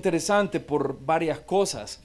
interesante por varias cosas.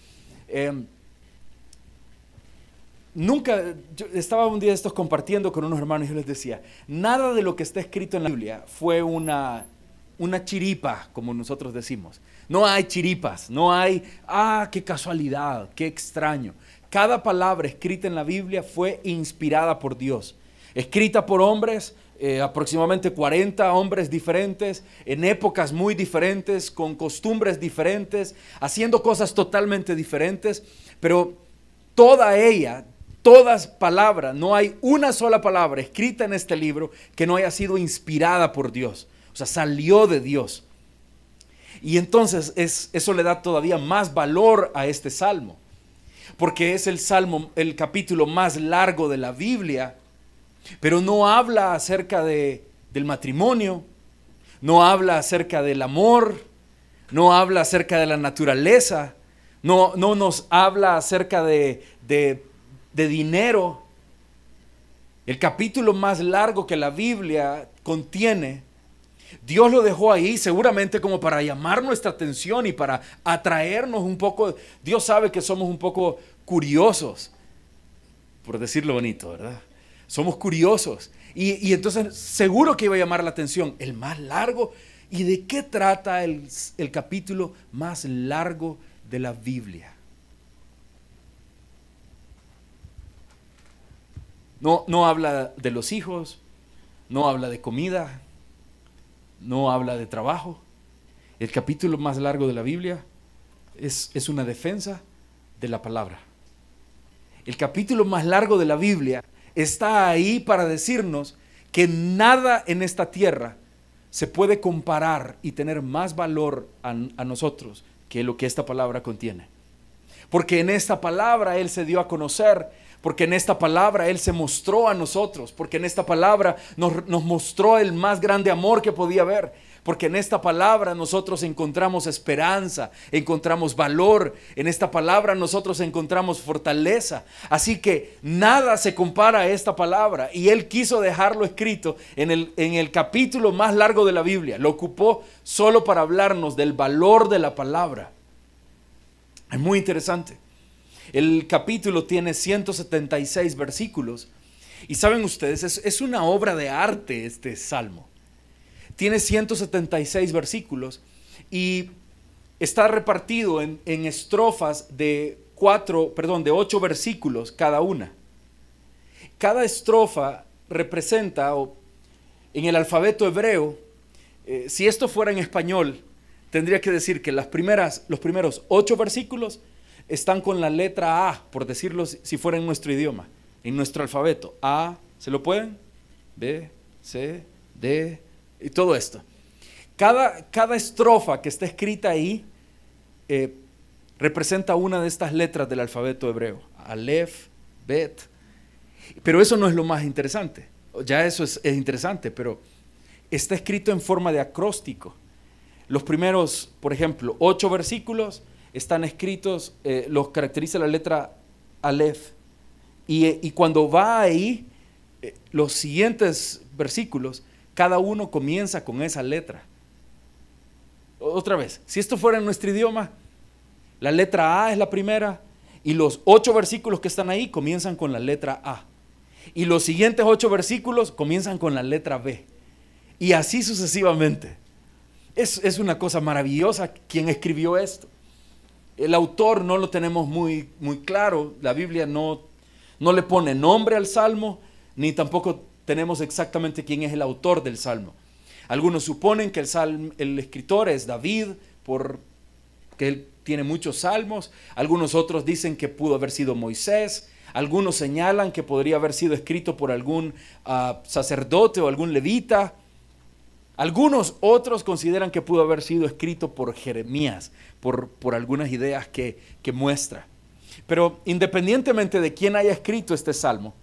Yo estaba un día de estos compartiendo con unos hermanos y yo les decía, nada de lo que está escrito en la Biblia fue una chiripa, como nosotros decimos. No hay chiripas, no hay, qué casualidad, qué extraño. Cada palabra escrita en la Biblia fue inspirada por Dios, escrita por hombres, aproximadamente 40 hombres diferentes, en épocas muy diferentes, con costumbres diferentes, haciendo cosas totalmente diferentes, pero todas palabras, no hay una sola palabra escrita en este libro que no haya sido inspirada por Dios, o sea, salió de Dios. Y entonces eso le da todavía más valor a este salmo, porque es el capítulo más largo de la Biblia, pero no habla acerca del matrimonio, no habla acerca del amor, no habla acerca de la naturaleza, no nos habla acerca de dinero. El capítulo más largo que la Biblia contiene, Dios lo dejó ahí seguramente como para llamar nuestra atención y para atraernos un poco. Dios sabe que somos un poco curiosos, por decirlo bonito, ¿verdad? Somos curiosos. Y entonces seguro que iba a llamar la atención. El más largo. ¿Y de qué trata el capítulo más largo de la Biblia? No habla de los hijos, no habla de comida, no habla de trabajo. El capítulo más largo de la Biblia es una defensa de la palabra. El capítulo más largo de la Biblia está ahí para decirnos que nada en esta tierra se puede comparar y tener más valor a nosotros que lo que esta palabra contiene. Porque en esta palabra Él se dio a conocer, porque en esta palabra Él se mostró a nosotros, porque en esta palabra nos mostró el más grande amor que podía haber, porque en esta palabra nosotros encontramos esperanza, encontramos valor, en esta palabra nosotros encontramos fortaleza. Así que nada se compara a esta palabra, y Él quiso dejarlo escrito en el capítulo más largo de la Biblia. Lo ocupó solo para hablarnos del valor de la palabra. Es muy interesante. El capítulo tiene 176 versículos. Y saben ustedes, es una obra de arte este salmo. Tiene 176 versículos y está repartido en estrofas de 8 versículos cada una. Cada estrofa representa, en el alfabeto hebreo, si esto fuera en español, tendría que decir que los primeros 8 versículos están con la letra A, por decirlo si fuera en nuestro idioma, en nuestro alfabeto. A, ¿se lo pueden? B, C, D, y todo esto. Cada estrofa que está escrita ahí representa una de estas letras del alfabeto hebreo. Aleph, Bet. Pero eso no es lo más interesante. Ya eso es interesante, pero está escrito en forma de acróstico. Los primeros, por ejemplo, 8 versículos están escritos, los caracteriza la letra Aleph. Y cuando va ahí, los siguientes versículos, cada uno comienza con esa letra. Otra vez, si esto fuera en nuestro idioma, la letra A es la primera, y los 8 versículos que están ahí comienzan con la letra A. Y los siguientes 8 versículos comienzan con la letra B. Y así sucesivamente. Es una cosa maravillosa quien escribió esto. El autor no lo tenemos muy, muy claro. La Biblia no le pone nombre al salmo, ni tampoco tenemos exactamente quién es el autor del salmo. Algunos suponen que el escritor es David, porque él tiene muchos salmos. Algunos otros dicen que pudo haber sido Moisés. Algunos señalan que podría haber sido escrito por algún sacerdote o algún levita. Algunos otros consideran que pudo haber sido escrito por Jeremías, por algunas ideas que muestra. Pero independientemente de quién haya escrito este salmo,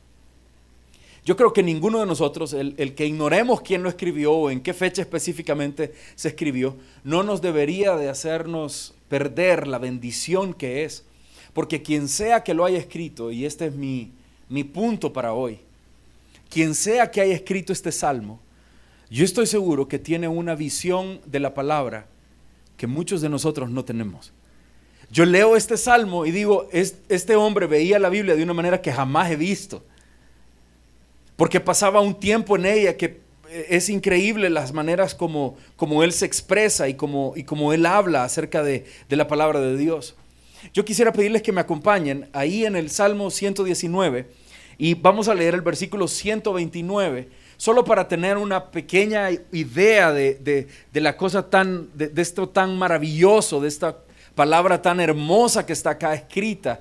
yo creo que ninguno de nosotros, el que ignoremos quién lo escribió o en qué fecha específicamente se escribió, no nos debería de hacernos perder la bendición que es. Porque quien sea que lo haya escrito, y este es mi punto para hoy, quien sea que haya escrito este salmo, yo estoy seguro que tiene una visión de la palabra que muchos de nosotros no tenemos. Yo leo este salmo y digo, este hombre veía la Biblia de una manera que jamás he visto, porque pasaba un tiempo en ella que es increíble las maneras como él se expresa y como él habla acerca de la palabra de Dios. Yo quisiera pedirles que me acompañen ahí en el Salmo 119 y vamos a leer el versículo 129, solo para tener una pequeña idea de la cosa de esto tan maravilloso, de esta palabra tan hermosa que está acá escrita.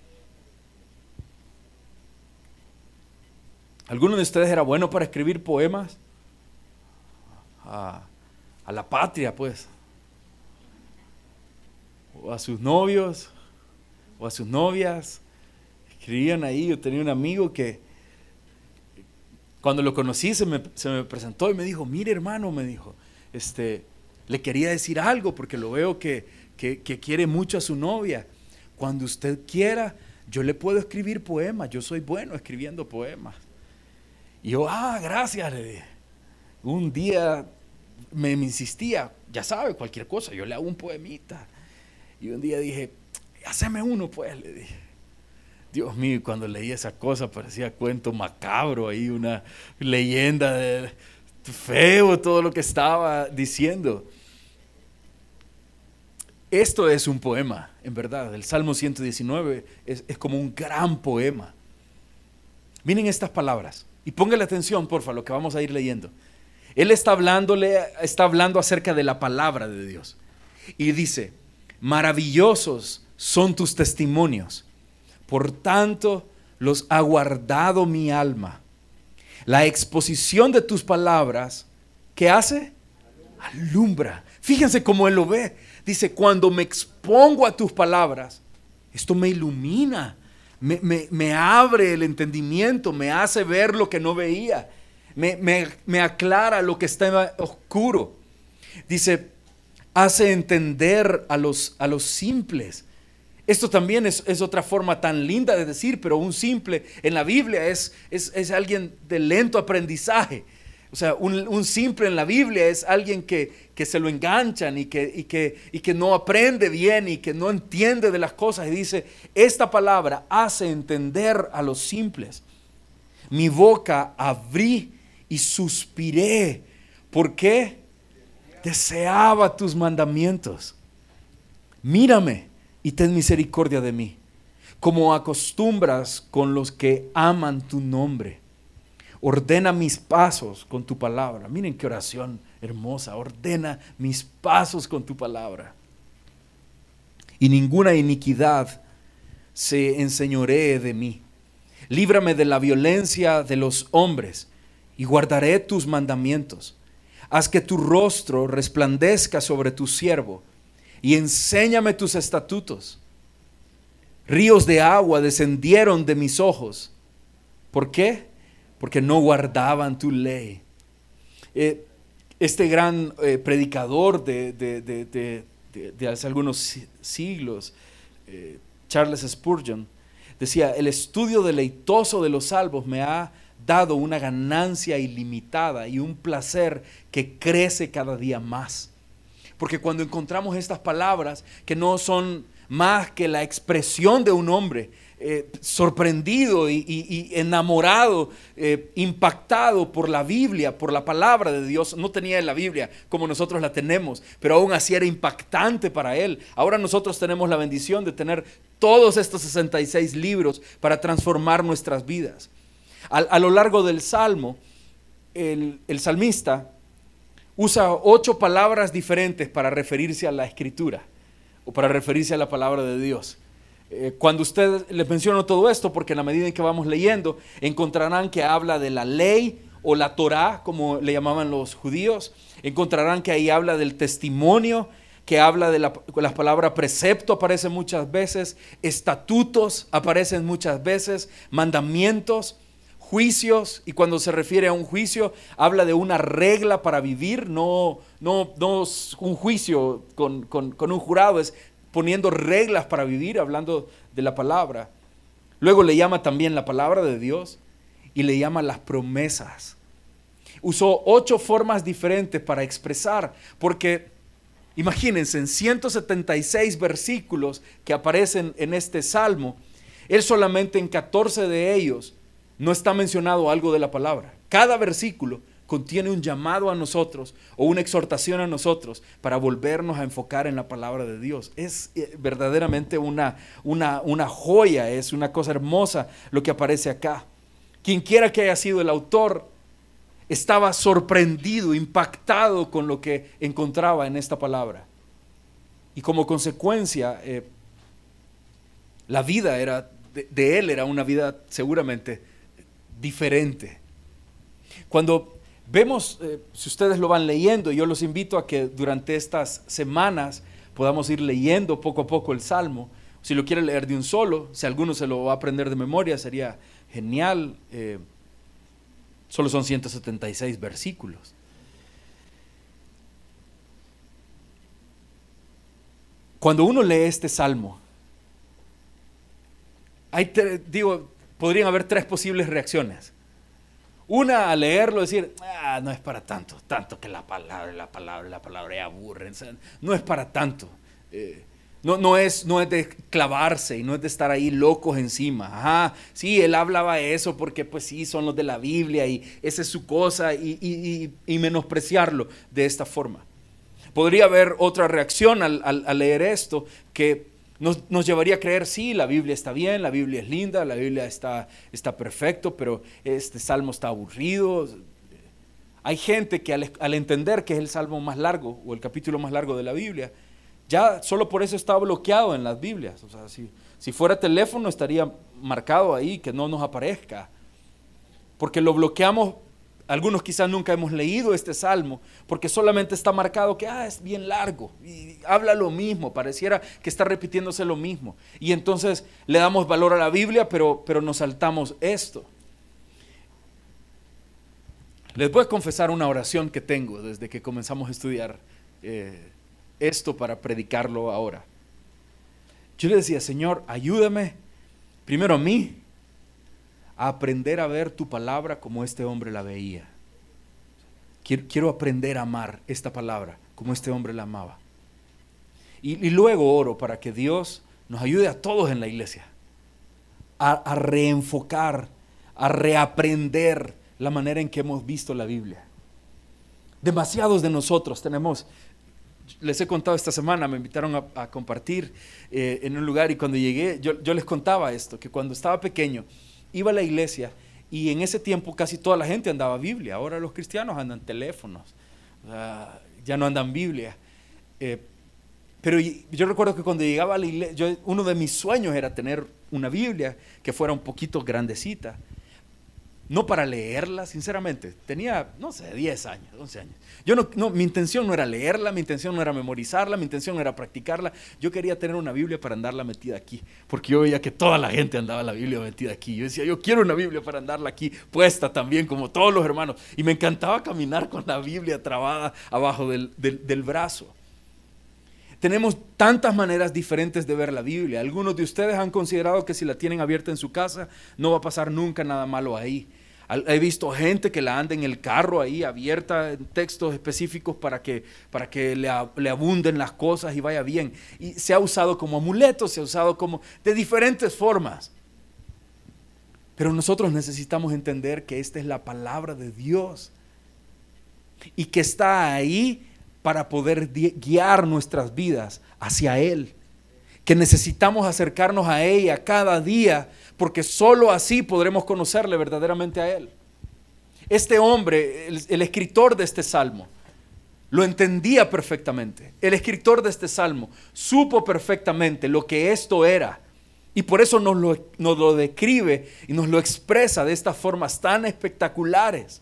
¿Alguno de ustedes era bueno para escribir poemas? A la patria, pues. O a sus novios, o a sus novias. Escribían ahí. Yo tenía un amigo que cuando lo conocí se me presentó y me dijo, mire hermano, me dijo, le quería decir algo porque lo veo que quiere mucho a su novia. Cuando usted quiera, yo le puedo escribir poemas. Yo soy bueno escribiendo poemas. Y yo, gracias, le dije. Un día me insistía, ya sabe, cualquier cosa, yo le hago un poemita. Y un día dije, haceme uno pues, le dije. Dios mío, cuando leí esa cosa parecía cuento macabro, ahí una leyenda de feo, todo lo que estaba diciendo. Esto es un poema, en verdad. El Salmo 119 es como un gran poema. Miren estas palabras. Y póngale atención, porfa, lo que vamos a ir leyendo. Él está hablando acerca de la palabra de Dios. Y dice, maravillosos son tus testimonios, por tanto los ha guardado mi alma. La exposición de tus palabras, ¿qué hace? Alumbra. Fíjense cómo él lo ve. Dice, cuando me expongo a tus palabras, esto me ilumina. Me abre el entendimiento, me hace ver lo que no veía, me aclara lo que estaba oscuro. Dice, hace entender a los simples. Esto también es otra forma tan linda de decir, pero un simple en la Biblia es alguien de lento aprendizaje. O sea, un simple en la Biblia es alguien que se lo enganchan y que no aprende bien y que no entiende de las cosas. Y dice, esta palabra hace entender a los simples. Mi boca abrí y suspiré. ¿Por qué? Deseaba tus mandamientos. Mírame y ten misericordia de mí, como acostumbras con los que aman tu nombre. Ordena mis pasos con tu palabra. Miren qué oración hermosa. Ordena mis pasos con tu palabra. Y ninguna iniquidad se enseñoree de mí. Líbrame de la violencia de los hombres y guardaré tus mandamientos. Haz que tu rostro resplandezca sobre tu siervo y enséñame tus estatutos. Ríos de agua descendieron de mis ojos. ¿Por qué? Porque no guardaban tu ley. Este gran predicador de hace algunos siglos, Charles Spurgeon, decía, el estudio deleitoso de los salmos me ha dado una ganancia ilimitada y un placer que crece cada día más. Porque cuando encontramos estas palabras que no son más que la expresión de un hombre, sorprendido y enamorado, impactado por la Biblia, por la palabra de Dios. No tenía la Biblia como nosotros la tenemos, pero aún así era impactante para él. Ahora nosotros tenemos la bendición de tener todos estos 66 libros para transformar nuestras vidas. A lo largo del Salmo, el salmista usa 8 palabras diferentes para referirse a la Escritura o para referirse a la palabra de Dios. Cuando usted les menciono todo esto, porque en la medida en que vamos leyendo, encontrarán que habla de la ley o la Torá, como le llamaban los judíos. Encontrarán que ahí habla del testimonio, que habla de la palabra precepto, aparece muchas veces, estatutos aparecen muchas veces, mandamientos, juicios, y cuando se refiere a un juicio, habla de una regla para vivir, no un juicio con un jurado, es poniendo reglas para vivir, hablando de la palabra. Luego le llama también la palabra de Dios y le llama las promesas. Usó 8 formas diferentes para expresar, porque Imagínense, en 176 versículos que aparecen en este salmo, él solamente en 14 de ellos no está mencionado algo de la palabra. Cada versículo contiene un llamado a nosotros o una exhortación a nosotros para volvernos a enfocar en la palabra de Dios. Es verdaderamente una joya, es una cosa hermosa lo que aparece acá. Quien quiera que haya sido el autor estaba sorprendido, impactado con lo que encontraba en esta palabra. Y como consecuencia, la vida de él era una vida seguramente diferente. Cuando vemos, si ustedes lo van leyendo, yo los invito a que durante estas semanas podamos ir leyendo poco a poco el Salmo. Si lo quieren leer de un solo, si alguno se lo va a aprender de memoria, sería genial. Solo son 176 versículos. Cuando uno lee este Salmo, podrían haber tres posibles reacciones. Una, al leerlo, decir, no es para tanto que la palabra ya aburre, no es para tanto. No es de clavarse y no es de estar ahí locos encima. Sí, él hablaba eso porque pues sí, son los de la Biblia y esa es su cosa y menospreciarlo de esta forma. Podría haber otra reacción al leer esto que nos llevaría a creer, sí, la Biblia está bien, la Biblia es linda, la Biblia está perfecto, pero este salmo está aburrido. Hay gente que al entender que es el salmo más largo o el capítulo más largo de la Biblia, ya solo por eso está bloqueado en las Biblias. O sea, si fuera teléfono estaría marcado ahí que no nos aparezca, porque lo bloqueamos. Algunos quizás nunca hemos leído este salmo porque solamente está marcado que es bien largo y habla lo mismo, pareciera que está repitiéndose lo mismo. Y entonces le damos valor a la Biblia, pero nos saltamos esto. Les voy a confesar una oración que tengo desde que comenzamos a estudiar esto para predicarlo ahora. Yo le decía, Señor, ayúdame primero a mí a aprender a ver tu palabra como este hombre la veía. Quiero aprender a amar esta palabra como este hombre la amaba. Y luego oro para que Dios nos ayude a todos en la iglesia a reenfocar, a reaprender la manera en que hemos visto la Biblia. Demasiados de nosotros les he contado esta semana, me invitaron a compartir en un lugar y cuando llegué yo les contaba esto, que cuando estaba pequeño iba a la iglesia y en ese tiempo casi toda la gente andaba Biblia. Ahora los cristianos andan teléfonos, ya no andan Biblia. Pero yo recuerdo que cuando llegaba a la iglesia, uno de mis sueños era tener una Biblia que fuera un poquito grandecita. No para leerla, sinceramente. Tenía, 10 años, 11 años. Mi intención no era leerla, mi intención no era memorizarla, mi intención era practicarla. Yo quería tener una Biblia para andarla metida aquí, porque yo veía que toda la gente andaba la Biblia metida aquí. Yo decía, yo quiero una Biblia para andarla aquí puesta también, como todos los hermanos. Y me encantaba caminar con la Biblia trabada abajo del brazo. Tenemos tantas maneras diferentes de ver la Biblia. Algunos de ustedes han considerado que si la tienen abierta en su casa, no va a pasar nunca nada malo ahí. He visto gente que la anda en el carro ahí abierta en textos específicos para que le abunden las cosas y vaya bien. Y se ha usado como amuleto, se ha usado como de diferentes formas. Pero nosotros necesitamos entender que esta es la palabra de Dios y que está ahí para poder guiar nuestras vidas hacia Él. Que necesitamos acercarnos a ella cada día, porque solo así podremos conocerle verdaderamente a Él. Este hombre, el escritor de este salmo, lo entendía perfectamente. El escritor de este salmo supo perfectamente lo que esto era, y por eso nos lo describe y nos lo expresa de estas formas tan espectaculares.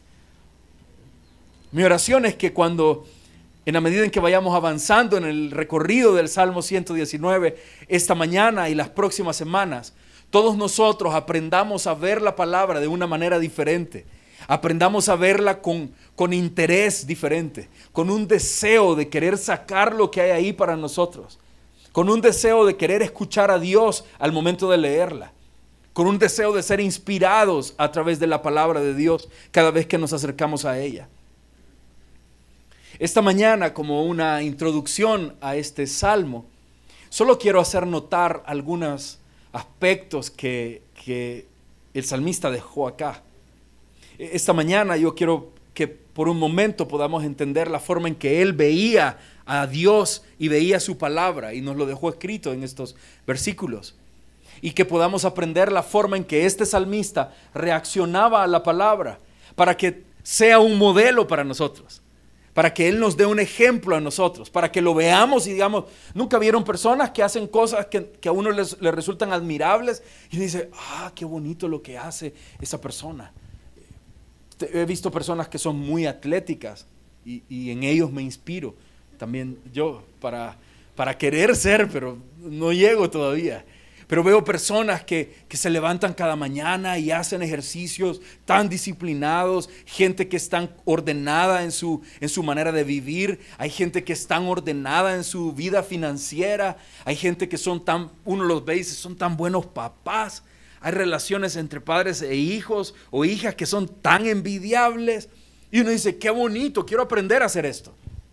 Mi oración es que en la medida en que vayamos avanzando en el recorrido del Salmo 119, esta mañana y las próximas semanas, todos nosotros aprendamos a ver la palabra de una manera diferente. Aprendamos a verla con interés diferente, con un deseo de querer sacar lo que hay ahí para nosotros, con un deseo de querer escuchar a Dios al momento de leerla, con un deseo de ser inspirados a través de la palabra de Dios cada vez que nos acercamos a ella. Esta mañana, como una introducción a este salmo, solo quiero hacer notar algunos aspectos que el salmista dejó acá. Esta mañana yo quiero que por un momento podamos entender la forma en que él veía a Dios y veía su palabra, y nos lo dejó escrito en estos versículos. Y que podamos aprender la forma en que este salmista reaccionaba a la palabra, para que sea un modelo para nosotros, para que Él nos dé un ejemplo a nosotros, para que lo veamos y digamos, ¿nunca vieron personas que hacen cosas que a uno les resultan admirables? Y dice, qué bonito lo que hace esa persona. He visto personas que son muy atléticas y en ellos me inspiro. También yo para querer ser, pero no llego todavía. Pero veo personas que se levantan cada mañana y hacen ejercicios tan disciplinados, gente que está ordenada en su manera de vivir, hay gente que está ordenada en su vida financiera, hay gente que uno los ve y dice, son tan buenos papás, hay relaciones entre padres e hijos o hijas que son tan envidiables, y uno dice, qué bonito, quiero aprender a hacer esto.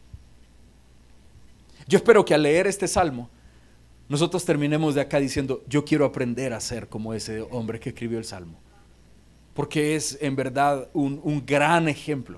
Yo espero que al leer este salmo, nosotros terminemos de acá diciendo, yo quiero aprender a ser como ese hombre que escribió el salmo, porque es en verdad un gran ejemplo.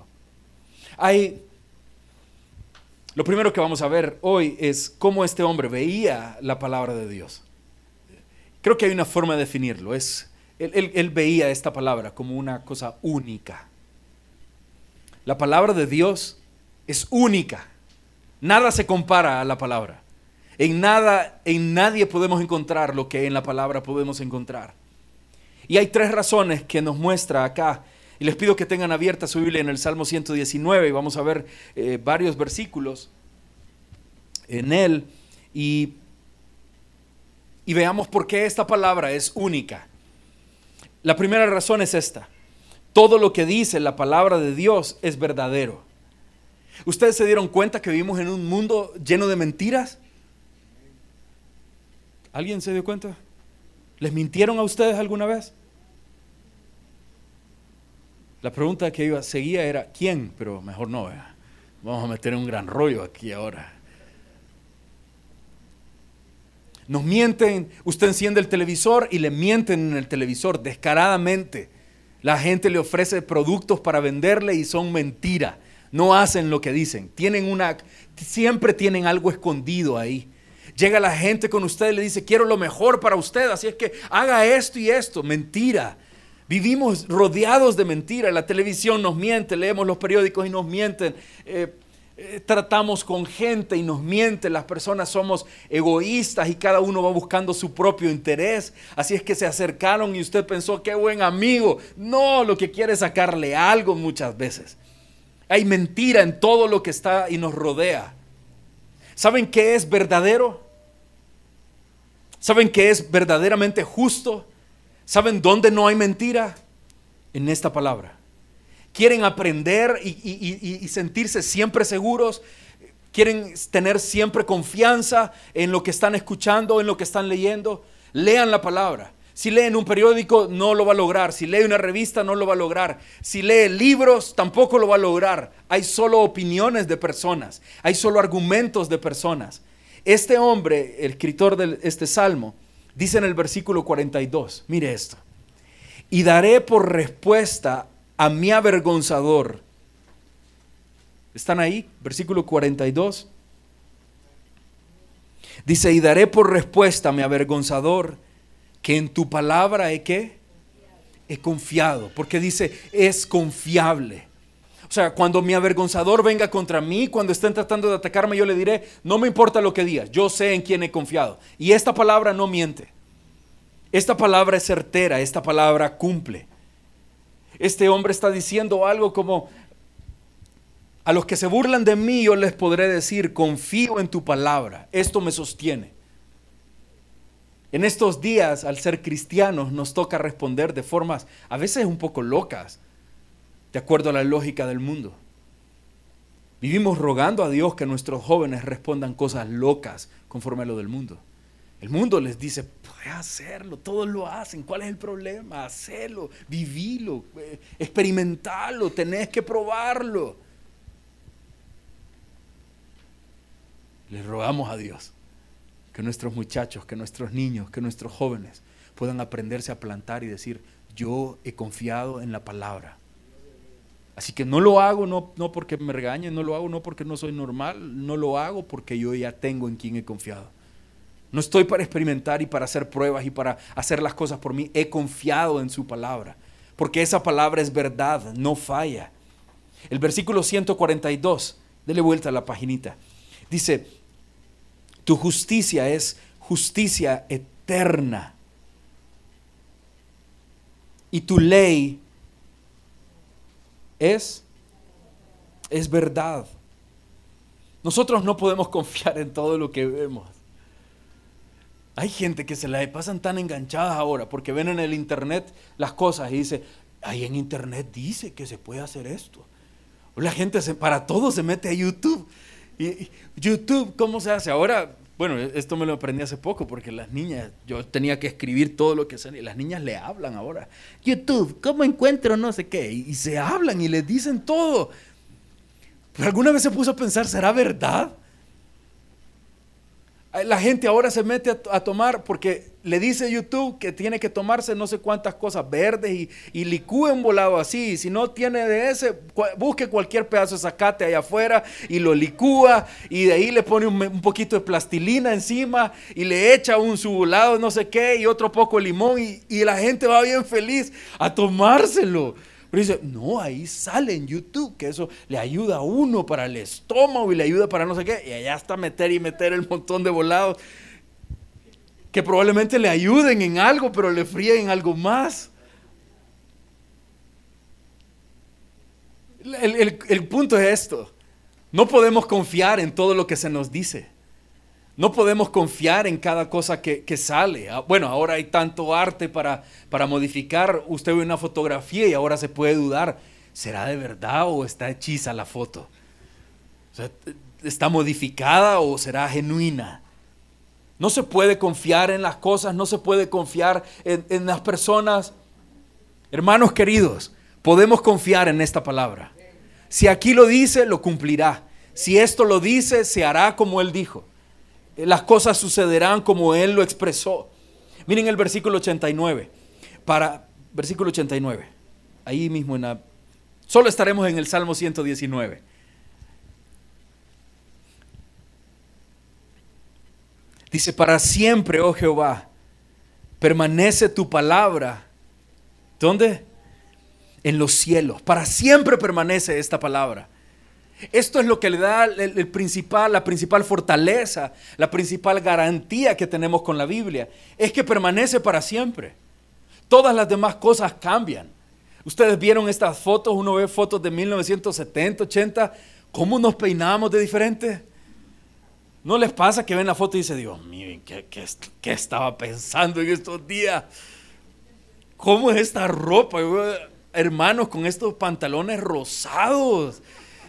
Lo primero que vamos a ver hoy es cómo este hombre veía la palabra de Dios. Creo que hay una forma de definirlo. Él veía esta palabra como una cosa única. La palabra de Dios es única. Nada se compara a la palabra. En nadie podemos encontrar lo que en la palabra podemos encontrar. Y hay 3 razones que nos muestra acá. Y les pido que tengan abierta su Biblia en el Salmo 119 y vamos a ver varios versículos en él y veamos por qué esta palabra es única. La primera razón es esta: todo lo que dice la palabra de Dios es verdadero. ¿Ustedes se dieron cuenta que vivimos en un mundo lleno de mentiras? ¿Alguien se dio cuenta? ¿Les mintieron a ustedes alguna vez? La pregunta que seguía era ¿quién? Pero mejor no, vamos a meter un gran rollo aquí ahora. Nos mienten, usted enciende el televisor y le mienten en el televisor descaradamente. La gente le ofrece productos para venderle y son mentira. No hacen lo que dicen. Siempre tienen algo escondido ahí. Llega la gente con usted y le dice, quiero lo mejor para usted, así es que haga esto y esto. Mentira. Vivimos rodeados de mentira. La televisión nos miente, leemos los periódicos y nos mienten. Tratamos con gente y nos mienten. Las personas somos egoístas y cada uno va buscando su propio interés. Así es que se acercaron y usted pensó, qué buen amigo. No, lo que quiere es sacarle algo muchas veces. Hay mentira en todo lo que está y nos rodea. ¿Saben qué es verdadero? ¿Saben qué es verdaderamente justo? ¿Saben dónde no hay mentira? En esta palabra. ¿Quieren aprender y sentirse siempre seguros? ¿Quieren tener siempre confianza en lo que están escuchando, en lo que están leyendo? Lean la palabra. Si leen un periódico, no lo va a lograr. Si lee una revista, no lo va a lograr. Si lee libros, tampoco lo va a lograr. Hay solo opiniones de personas. Hay solo argumentos de personas. Este hombre, el escritor de este salmo, dice en el versículo 42, mire esto: y daré por respuesta a mi avergonzador. ¿Están ahí? Versículo 42. Dice, y daré por respuesta a mi avergonzador que en tu palabra ¿qué? He confiado. Porque dice, es confiable. O sea, cuando mi avergonzador venga contra mí, cuando estén tratando de atacarme, yo le diré, no me importa lo que digas, yo sé en quién he confiado. Y esta palabra no miente. Esta palabra es certera, esta palabra cumple. Este hombre está diciendo algo como, a los que se burlan de mí, yo les podré decir, confío en tu palabra, esto me sostiene. En estos días, al ser cristianos, nos toca responder de formas a veces un poco locas, de acuerdo a la lógica del mundo. Vivimos rogando a Dios que nuestros jóvenes respondan cosas locas conforme a lo del mundo. El mundo les dice, puedes hacerlo, todos lo hacen, ¿cuál es el problema? Hacelo, vivilo, experimentalo, tenés que probarlo. Le rogamos a Dios que nuestros muchachos, que nuestros niños, que nuestros jóvenes puedan aprenderse a plantar y decir: yo he confiado en la palabra. Así que no lo hago no porque me regañen, no lo hago no porque no soy normal, no lo hago porque yo ya tengo en quien he confiado. No estoy para experimentar y para hacer pruebas y para hacer las cosas por mí. He confiado en su palabra, porque esa palabra es verdad, no falla. El versículo 142, dele vuelta a la paginita, dice: tu justicia es justicia eterna y tu ley es verdad. Nosotros no podemos confiar en todo lo que vemos. Hay gente que se la pasan tan enganchadas ahora porque ven en el internet las cosas y dice: ahí en internet dice que se puede hacer esto. O la gente para todo se mete a YouTube. Y YouTube, ¿cómo se hace? Ahora, bueno, esto me lo aprendí hace poco porque las niñas, yo tenía que escribir todo lo que hacen y las niñas le hablan ahora. YouTube, ¿cómo encuentro no sé qué? Y se hablan y les dicen todo. Pero alguna vez se puso a pensar: ¿será verdad? La gente ahora se mete a tomar porque le dice YouTube que tiene que tomarse no sé cuántas cosas verdes y licúe un volado así. Si no tiene de ese, busque cualquier pedazo de zacate allá afuera y lo licúa y de ahí le pone un poquito de plastilina encima y le echa su volado no sé qué y otro poco de limón y la gente va bien feliz a tomárselo. Pero dice: no, ahí sale en YouTube que eso le ayuda a uno para el estómago y le ayuda para no sé qué. Y allá está meter el montón de volados que probablemente le ayuden en algo, pero le fríen en algo más. El punto es esto: no podemos confiar en todo lo que se nos dice. No podemos confiar en cada cosa que sale. Bueno, ahora hay tanto arte para modificar. Usted ve una fotografía y ahora se puede dudar: ¿será de verdad o está hechiza la foto? O sea, ¿está modificada o será genuina? No se puede confiar en las cosas, no se puede confiar en las personas. Hermanos queridos, podemos confiar en esta palabra. Si aquí lo dice, lo cumplirá. Si esto lo dice, se hará como Él dijo. Las cosas sucederán como Él lo expresó. Miren el versículo 89. Versículo 89. Ahí mismo solo estaremos en el Salmo 119. Dice: para siempre, oh Jehová, permanece tu palabra. ¿Dónde? En los cielos. Para siempre permanece esta palabra. Esto es lo que le da la principal fortaleza, la principal garantía que tenemos con la Biblia. Es que permanece para siempre. Todas las demás cosas cambian. Ustedes vieron estas fotos, uno ve fotos de 1970, 80, ¿cómo nos peinamos de diferente? ¿No les pasa que ven la foto y dicen: Dios mío, ¿qué estaba pensando en estos días? ¿Cómo es esta ropa? Hermanos, con estos pantalones rosados.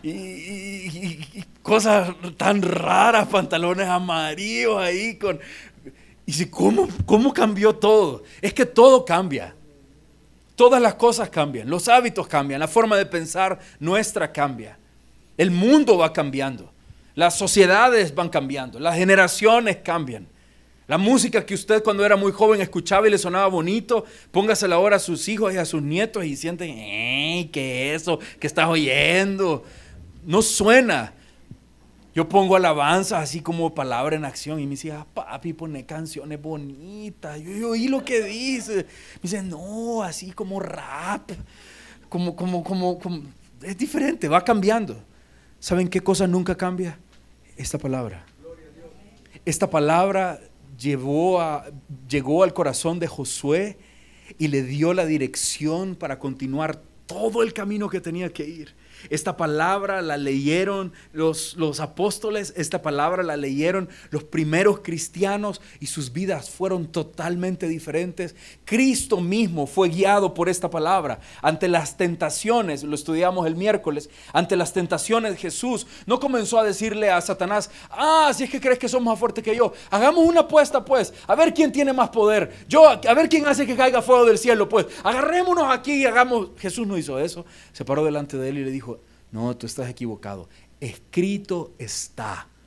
Y cosas tan raras, pantalones amarillos ahí y dice: ¿cómo cambió todo? Es que todo cambia. Todas las cosas cambian, los hábitos cambian, la forma de pensar nuestra cambia. El mundo va cambiando, las sociedades van cambiando, las generaciones cambian. La música que usted cuando era muy joven escuchaba y le sonaba bonito, póngasela ahora a sus hijos y a sus nietos y sienten: ¿qué es eso que estás oyendo? No suena. Yo pongo alabanzas así como palabra en acción y me dice: papi, pone canciones bonitas. Yo oí lo que dice. Me dice: no, así como rap, como es diferente, va cambiando. ¿Saben qué cosa nunca cambia? Esta palabra. Esta palabra llegó al corazón de Josué y le dio la dirección para continuar todo el camino que tenía que ir. Esta palabra la leyeron los apóstoles, esta palabra la leyeron los primeros cristianos y sus vidas fueron totalmente diferentes. Cristo mismo fue guiado por esta palabra. Ante las tentaciones, lo estudiamos el miércoles, ante las tentaciones Jesús no comenzó a decirle a Satanás: si es que crees que sos más fuerte que yo, hagamos una apuesta pues, a ver quién tiene más poder, a ver quién hace que caiga fuego del cielo pues, agarrémonos aquí y hagamos. Jesús no hizo eso, se paró delante de él y le dijo: no, tú estás equivocado. Escrito está.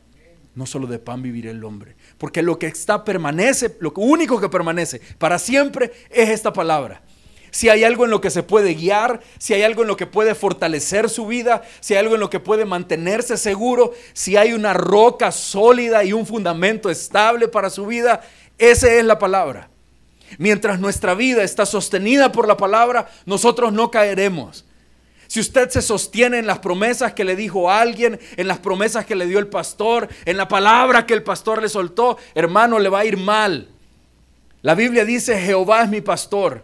No solo de pan vivirá el hombre. Porque lo que permanece, lo único que permanece para siempre es esta palabra. Si hay algo en lo que se puede guiar, si hay algo en lo que puede fortalecer su vida, si hay algo en lo que puede mantenerse seguro, si hay una roca sólida y un fundamento estable para su vida, esa es la palabra. Mientras nuestra vida está sostenida por la palabra, nosotros no caeremos. Si usted se sostiene en las promesas que le dijo alguien, en las promesas que le dio el pastor, en la palabra que el pastor le soltó, hermano, le va a ir mal. La Biblia dice: Jehová es mi pastor.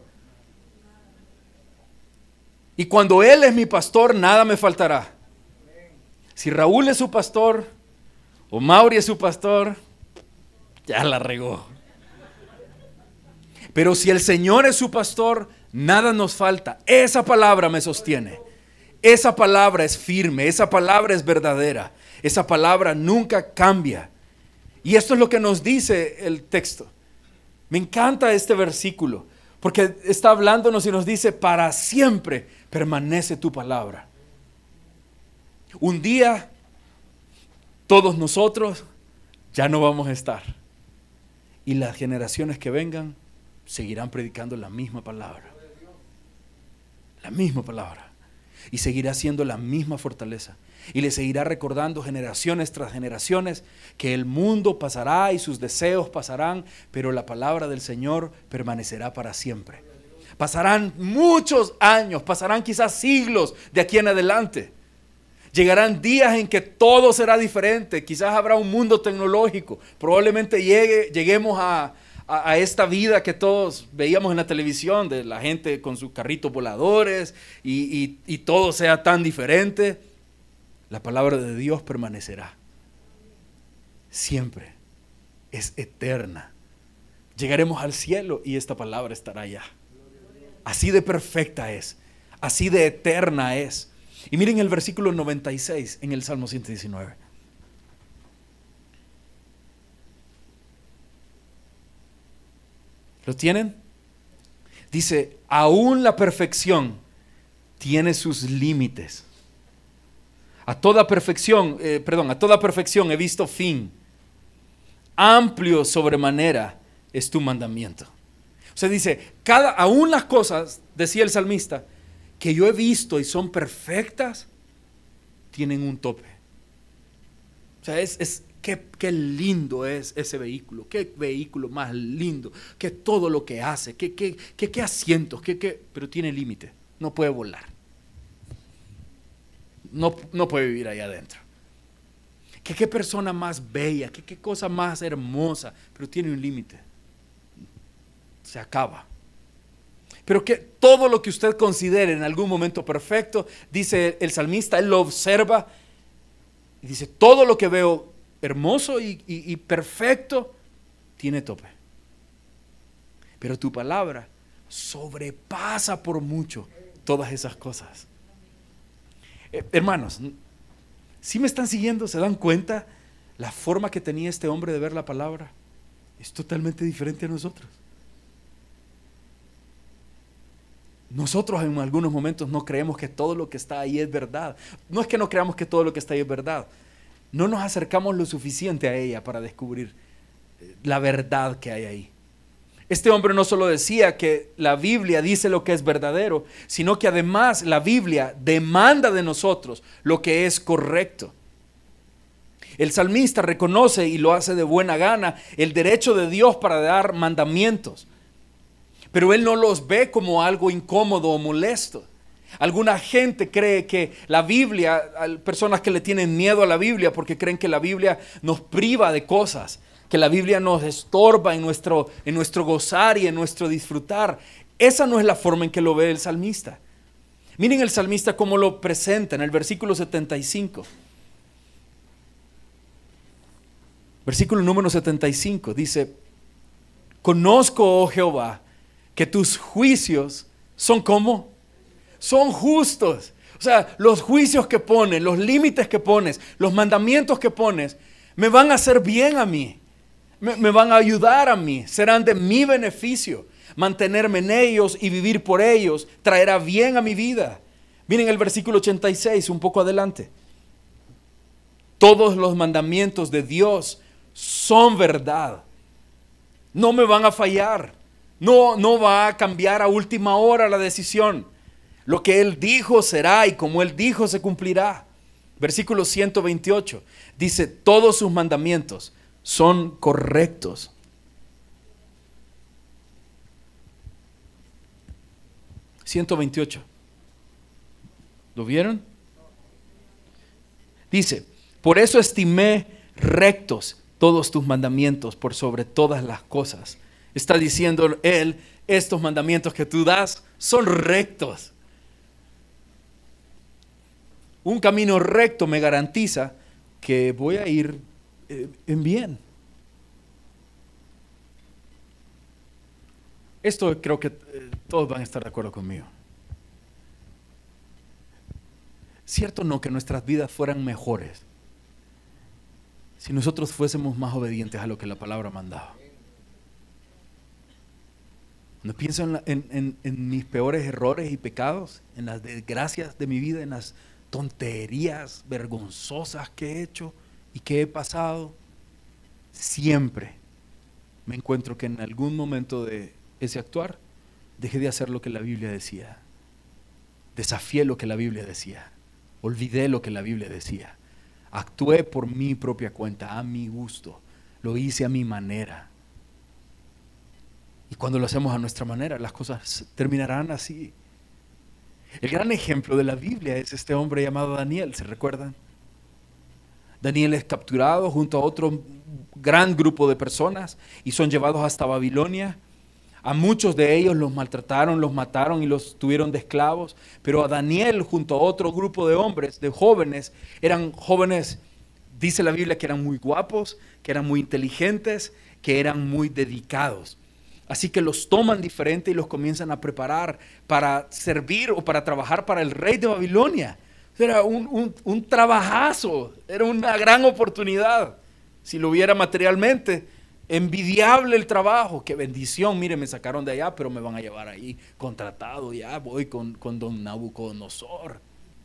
Y cuando Él es mi pastor, nada me faltará. Si Raúl es su pastor, o Mauri es su pastor, ya la regó. Pero si el Señor es su pastor, nada nos falta. Esa palabra me sostiene. Esa palabra es firme, esa palabra es verdadera, esa palabra nunca cambia. Y esto es lo que nos dice el texto. Me encanta este versículo, porque está hablándonos y nos dice: para siempre permanece tu palabra. Un día, todos nosotros ya no vamos a estar. Y las generaciones que vengan seguirán predicando la misma palabra. La misma palabra. Y seguirá siendo la misma fortaleza. Y le seguirá recordando generaciones tras generaciones que el mundo pasará y sus deseos pasarán, pero la palabra del Señor permanecerá para siempre. Pasarán muchos años, pasarán quizás siglos de aquí en adelante. Llegarán días en que todo será diferente. Quizás habrá un mundo tecnológico. Probablemente lleguemos a esta vida que todos veíamos en la televisión, de la gente con sus carritos voladores y todo sea tan diferente. La palabra de Dios permanecerá siempre, es eterna. Llegaremos al cielo y esta palabra estará allá. Así de perfecta es, así de eterna es. Y miren el versículo 96 en el Salmo 119. ¿Lo tienen? Dice: aún la perfección tiene sus límites. A toda perfección he visto fin. Amplio sobremanera es tu mandamiento. O sea, dice, aún las cosas, decía el salmista, que yo he visto y son perfectas, tienen un tope. O sea, qué lindo es ese vehículo, qué vehículo más lindo, que todo lo que hace, qué asientos, pero tiene límite, no puede volar, no puede vivir ahí adentro. Qué persona más bella, qué cosa más hermosa, pero tiene un límite, se acaba. Pero que todo lo que usted considere en algún momento perfecto, dice el salmista, él lo observa y dice: todo lo que veo hermoso y perfecto tiene tope. Pero tu palabra sobrepasa por mucho todas esas cosas. Hermanos, ¿sí me están siguiendo? ¿Se dan cuenta? La forma que tenía este hombre de ver la palabra es totalmente diferente a nosotros. Nosotros en algunos momentos no creemos que todo lo que está ahí es verdad. No es que no creamos que todo lo que está ahí es verdad. No nos acercamos lo suficiente a ella para descubrir la verdad que hay ahí. Este hombre no solo decía que la Biblia dice lo que es verdadero, sino que además la Biblia demanda de nosotros lo que es correcto. El salmista reconoce, y lo hace de buena gana, el derecho de Dios para dar mandamientos. Pero él no los ve como algo incómodo o molesto. Alguna gente cree que la Biblia, hay personas que le tienen miedo a la Biblia porque creen que la Biblia nos priva de cosas, que la Biblia nos estorba en nuestro gozar y en nuestro disfrutar. Esa no es la forma en que lo ve el salmista. Miren el salmista cómo lo presenta en el versículo 75. Versículo número 75 dice: conozco, oh Jehová, que tus juicios son ¿cómo? Son justos. O sea, los juicios que pones, los límites que pones, los mandamientos que pones, me van a hacer bien a mí. Me van a ayudar a mí, serán de mi beneficio. Mantenerme en ellos y vivir por ellos traerá bien a mi vida. Miren el versículo 86, un poco adelante. Todos los mandamientos de Dios son verdad. No me van a fallar. No va a cambiar a última hora la decisión. Lo que Él dijo será y como Él dijo se cumplirá. Versículo 128 dice, todos sus mandamientos son correctos. (128) ¿Lo vieron? Dice, por eso estimé rectos todos tus mandamientos por sobre todas las cosas. Está diciendo Él, estos mandamientos que tú das son rectos. Un camino recto me garantiza que voy a ir en bien. Esto creo que todos van a estar de acuerdo conmigo. ¿Cierto o no que nuestras vidas fueran mejores si nosotros fuésemos más obedientes a lo que la palabra mandaba? Cuando pienso en mis peores errores y pecados, en las desgracias de mi vida, en las tonterías vergonzosas que he hecho y que he pasado, siempre me encuentro que en algún momento de ese actuar dejé de hacer lo que la Biblia decía, desafié lo que la Biblia decía, olvidé lo que la Biblia decía, actué por mi propia cuenta, a mi gusto, lo hice a mi manera. Y cuando lo hacemos a nuestra manera, las cosas terminarán así. El gran ejemplo de la Biblia es este hombre llamado Daniel, ¿se recuerdan? Daniel es capturado junto a otro gran grupo de personas y son llevados hasta Babilonia. A muchos de ellos los maltrataron, los mataron y los tuvieron de esclavos. Pero a Daniel junto a otro grupo de hombres, de jóvenes, eran jóvenes, dice la Biblia, que eran muy guapos, que eran muy inteligentes, que eran muy dedicados. Así que los toman diferente y los comienzan a preparar para servir o para trabajar para el rey de Babilonia. Era un trabajazo, era una gran oportunidad. Si lo viera materialmente, envidiable el trabajo. Qué bendición, mire, me sacaron de allá, pero me van a llevar ahí contratado, ya voy con don Nabucodonosor.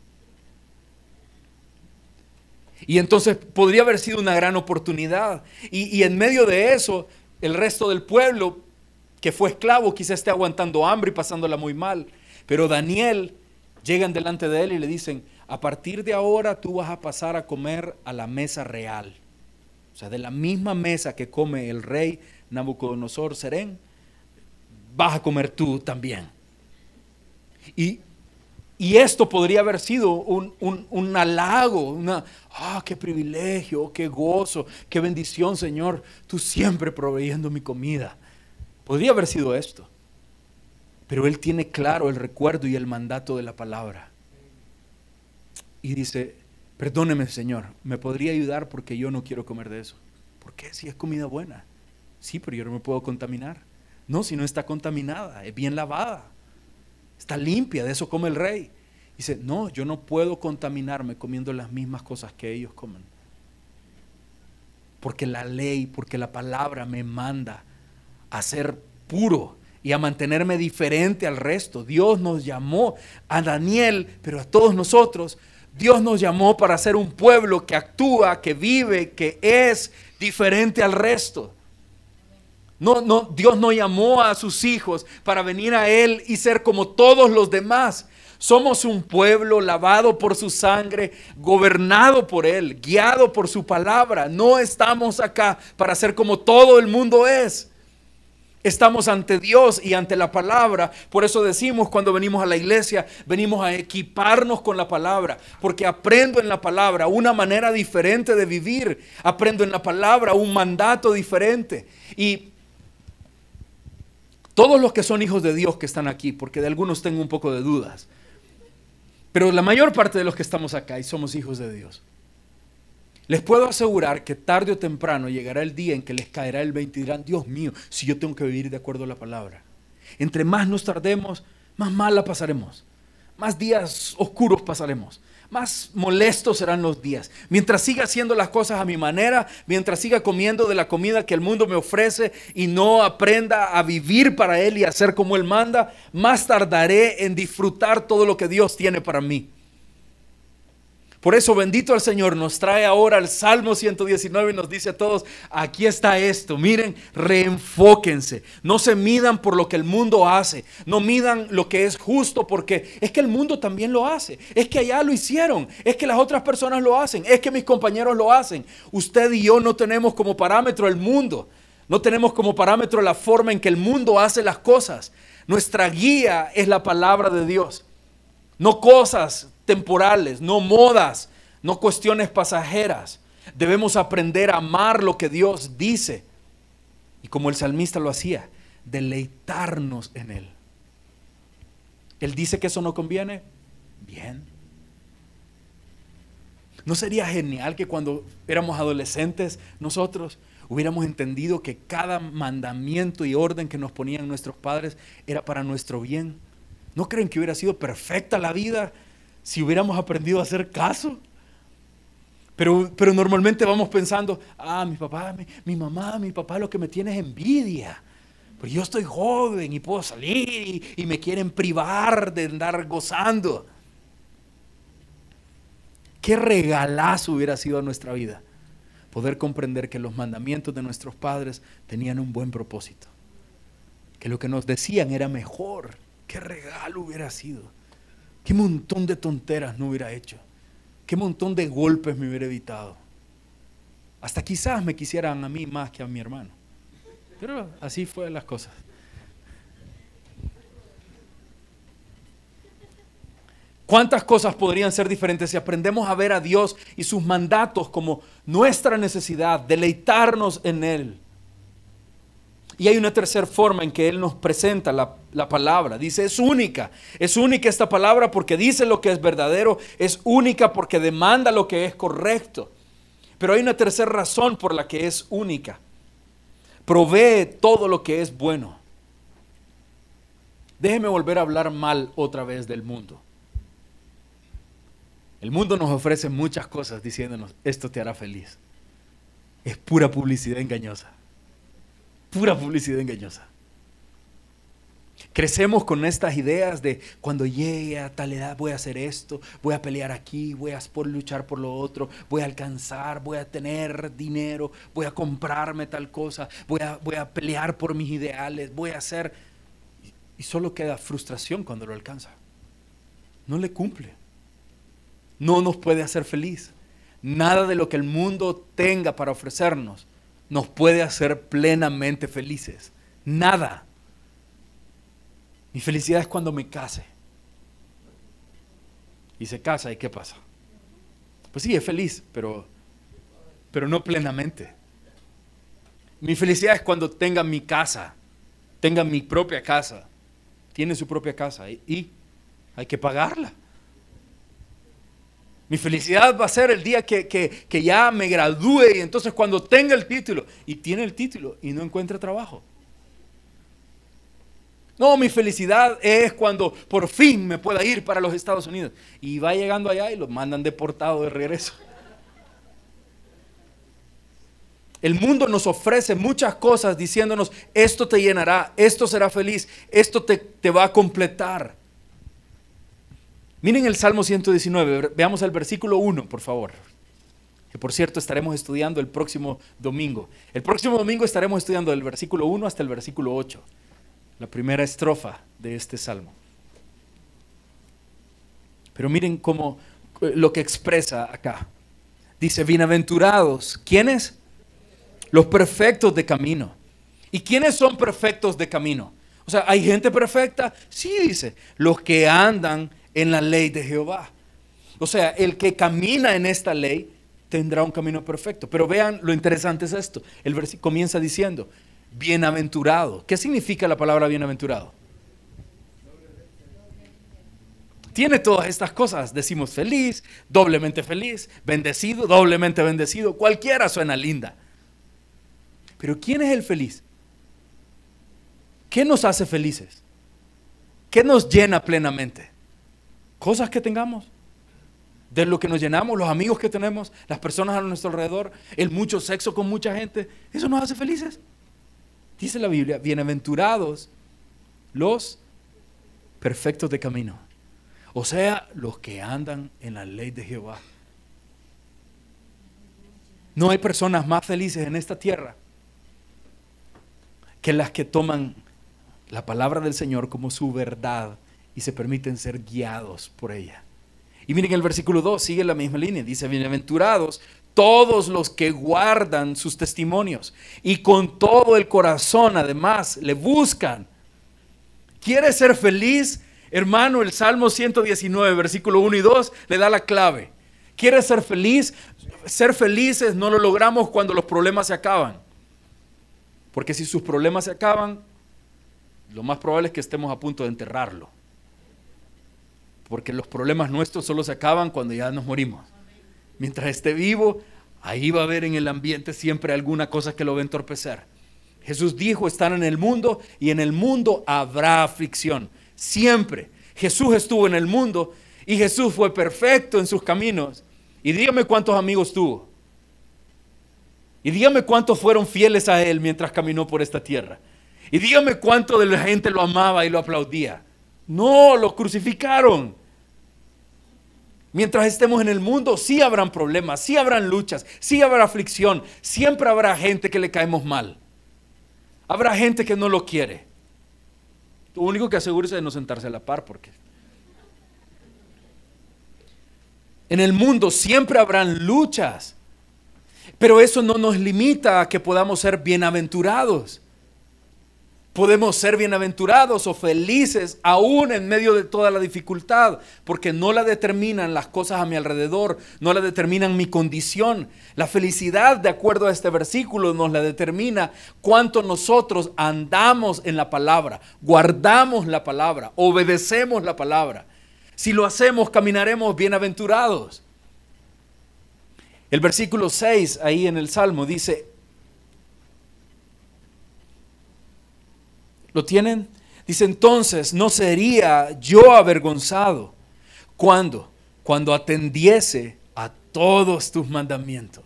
Y entonces podría haber sido una gran oportunidad. Y en medio de eso, el resto del pueblo que fue esclavo quizá esté aguantando hambre y pasándola muy mal. Pero Daniel, llegan delante de él y le dicen, a partir de ahora tú vas a pasar a comer a la mesa real. O sea, de la misma mesa que come el rey Nabucodonosor Serén, vas a comer tú también. Y esto podría haber sido un halago, qué privilegio, qué gozo, qué bendición, Señor, tú siempre proveyendo mi comida. Podría haber sido esto, pero él tiene claro el recuerdo y el mandato de la palabra. Y dice, perdóneme, Señor, ¿me podría ayudar porque yo no quiero comer de eso? ¿Por qué? Si es comida buena. Sí, pero yo no me puedo contaminar. No, si no está contaminada, es bien lavada, está limpia, de eso come el rey. Dice, no, yo no puedo contaminarme comiendo las mismas cosas que ellos comen. Porque la ley, porque la palabra me manda a ser puro y a mantenerme diferente al resto. Dios nos llamó a Daniel, pero a todos nosotros, Dios nos llamó para ser un pueblo que actúa, que vive, que es diferente al resto. Dios no llamó a sus hijos para venir a Él y ser como todos los demás. Somos un pueblo lavado por su sangre, gobernado por Él, guiado por su palabra. No estamos acá para ser como todo el mundo es. Estamos ante Dios y ante la palabra. Por eso decimos cuando venimos a la iglesia, venimos a equiparnos con la palabra, porque aprendo en la palabra una manera diferente de vivir, aprendo en la palabra un mandato diferente. Y todos los que son hijos de Dios que están aquí, porque de algunos tengo un poco de dudas, pero la mayor parte de los que estamos acá y somos hijos de Dios, les puedo asegurar que tarde o temprano llegará el día en que les caerá el 20 y dirán, Dios mío, si yo tengo que vivir de acuerdo a la palabra. Entre más nos tardemos, más mal la pasaremos, más días oscuros pasaremos, más molestos serán los días. Mientras siga haciendo las cosas a mi manera, mientras siga comiendo de la comida que el mundo me ofrece y no aprenda a vivir para Él y a hacer como Él manda, más tardaré en disfrutar todo lo que Dios tiene para mí. Por eso bendito al Señor, nos trae ahora el Salmo 119 y nos dice a todos, aquí está esto, miren, reenfóquense, no se midan por lo que el mundo hace, no midan lo que es justo porque es que el mundo también lo hace, es que allá lo hicieron, es que las otras personas lo hacen, es que mis compañeros lo hacen. Usted y yo no tenemos como parámetro el mundo, no tenemos como parámetro la forma en que el mundo hace las cosas. Nuestra guía es la palabra de Dios, no cosas temporales, no modas, no cuestiones pasajeras. Debemos aprender a amar lo que Dios dice. Y como el salmista lo hacía, deleitarnos en Él. Él dice que eso no conviene. Bien. ¿No sería genial que cuando éramos adolescentes nosotros hubiéramos entendido que cada mandamiento y orden que nos ponían nuestros padres era para nuestro bien? ¿No creen que hubiera sido perfecta la vida si hubiéramos aprendido a hacer caso? Pero normalmente vamos pensando, mi papá, mi mamá, mi papá lo que me tiene es envidia. Pero yo estoy joven y puedo salir y me quieren privar de andar gozando. Qué regalazo hubiera sido a nuestra vida poder comprender que los mandamientos de nuestros padres tenían un buen propósito, que lo que nos decían era mejor. Qué regalo hubiera sido. Qué montón de tonteras no hubiera hecho. Qué montón de golpes me hubiera evitado. Hasta quizás me quisieran a mí más que a mi hermano. Pero así fueron las cosas. ¿Cuántas cosas podrían ser diferentes si aprendemos a ver a Dios y sus mandatos como nuestra necesidad, deleitarnos en Él? Y hay una tercera forma en que Él nos presenta la palabra. Dice, es única esta palabra porque dice lo que es verdadero, es única porque demanda lo que es correcto. Pero hay una tercera razón por la que es única. Provee todo lo que es bueno. Déjeme volver a hablar mal otra vez del mundo. El mundo nos ofrece muchas cosas diciéndonos, esto te hará feliz. Es pura publicidad engañosa. Pura publicidad engañosa. Crecemos con estas ideas de cuando llegue a tal edad voy a hacer esto, voy a pelear aquí, voy a luchar por lo otro, voy a alcanzar, voy a tener dinero, voy a comprarme tal cosa, voy a pelear por mis ideales, voy a hacer. Y solo queda frustración cuando lo alcanza. No le cumple. No nos puede hacer feliz. Nada de lo que el mundo tenga para ofrecernos nos puede hacer plenamente felices. Nada. Mi felicidad es cuando me case. Y se casa, ¿y qué pasa? Pues sí, es feliz, pero no plenamente. Mi felicidad es cuando tenga mi casa, tenga mi propia casa. Tiene su propia casa y hay que pagarla. Mi felicidad va a ser el día que ya me gradúe y entonces cuando tenga el título y tiene el título y no encuentra trabajo. No, mi felicidad es cuando por fin me pueda ir para los Estados Unidos. Y va llegando allá y lo mandan deportado de regreso. El mundo nos ofrece muchas cosas diciéndonos, esto te llenará, esto será feliz, esto te va a completar. Miren el Salmo 119, veamos el versículo 1, por favor. Que por cierto estaremos estudiando el próximo domingo. El próximo domingo estaremos estudiando del versículo 1 hasta el versículo 8. La primera estrofa de este Salmo. Pero miren cómo lo que expresa acá. Dice, bienaventurados. ¿Quiénes? Los perfectos de camino. ¿Y quiénes son perfectos de camino? O sea, ¿hay gente perfecta? Sí, dice, los que andan en la ley de Jehová. O sea, el que camina en esta ley tendrá un camino perfecto. Pero vean lo interesante es esto. El versículo comienza diciendo, bienaventurado. ¿Qué significa la palabra bienaventurado? Tiene todas estas cosas. Decimos feliz, doblemente feliz, bendecido, doblemente bendecido. Cualquiera suena linda. Pero ¿quién es el feliz? ¿Qué nos hace felices? ¿Qué nos llena plenamente? Cosas que tengamos, de lo que nos llenamos, los amigos que tenemos, las personas a nuestro alrededor, el mucho sexo con mucha gente, ¿eso nos hace felices? Dice la Biblia, bienaventurados los perfectos de camino. O sea, los que andan en la ley de Jehová. No hay personas más felices en esta tierra que las que toman la palabra del Señor como su verdad y se permiten ser guiados por ella. Y miren, el versículo 2 sigue la misma línea. Dice: bienaventurados todos los que guardan sus testimonios y con todo el corazón además le buscan. ¿Quieres ser feliz, hermano? El Salmo 119, versículo 1 y 2 le da la clave. ¿Quieres ser feliz? Ser felices no lo logramos cuando los problemas se acaban. Porque si sus problemas se acaban, lo más probable es que estemos a punto de enterrarlo. Porque los problemas nuestros solo se acaban cuando ya nos morimos. Mientras esté vivo, ahí va a haber en el ambiente siempre alguna cosa que lo va a entorpecer. Jesús dijo: están en el mundo y en el mundo habrá aflicción. Siempre. Jesús estuvo en el mundo y Jesús fue perfecto en sus caminos. Y dígame cuántos amigos tuvo. Y dígame cuántos fueron fieles a Él mientras caminó por esta tierra. Y dígame cuánto de la gente lo amaba y lo aplaudía. No, lo crucificaron. Mientras estemos en el mundo, sí habrán problemas, sí habrán luchas, sí habrá aflicción. Siempre habrá gente que le caemos mal. Habrá gente que no lo quiere. Lo único que asegúrese de no sentarse a la par, porque en el mundo siempre habrán luchas. Pero eso no nos limita a que podamos ser bienaventurados. Podemos ser bienaventurados o felices aún en medio de toda la dificultad, porque no la determinan las cosas a mi alrededor, no la determinan mi condición. La felicidad, de acuerdo a este versículo, nos la determina cuánto nosotros andamos en la palabra, guardamos la palabra, obedecemos la palabra. Si lo hacemos, caminaremos bienaventurados. El versículo 6 ahí en el Salmo dice, ¿lo tienen? Dice: entonces no sería yo avergonzado cuando atendiese a todos tus mandamientos.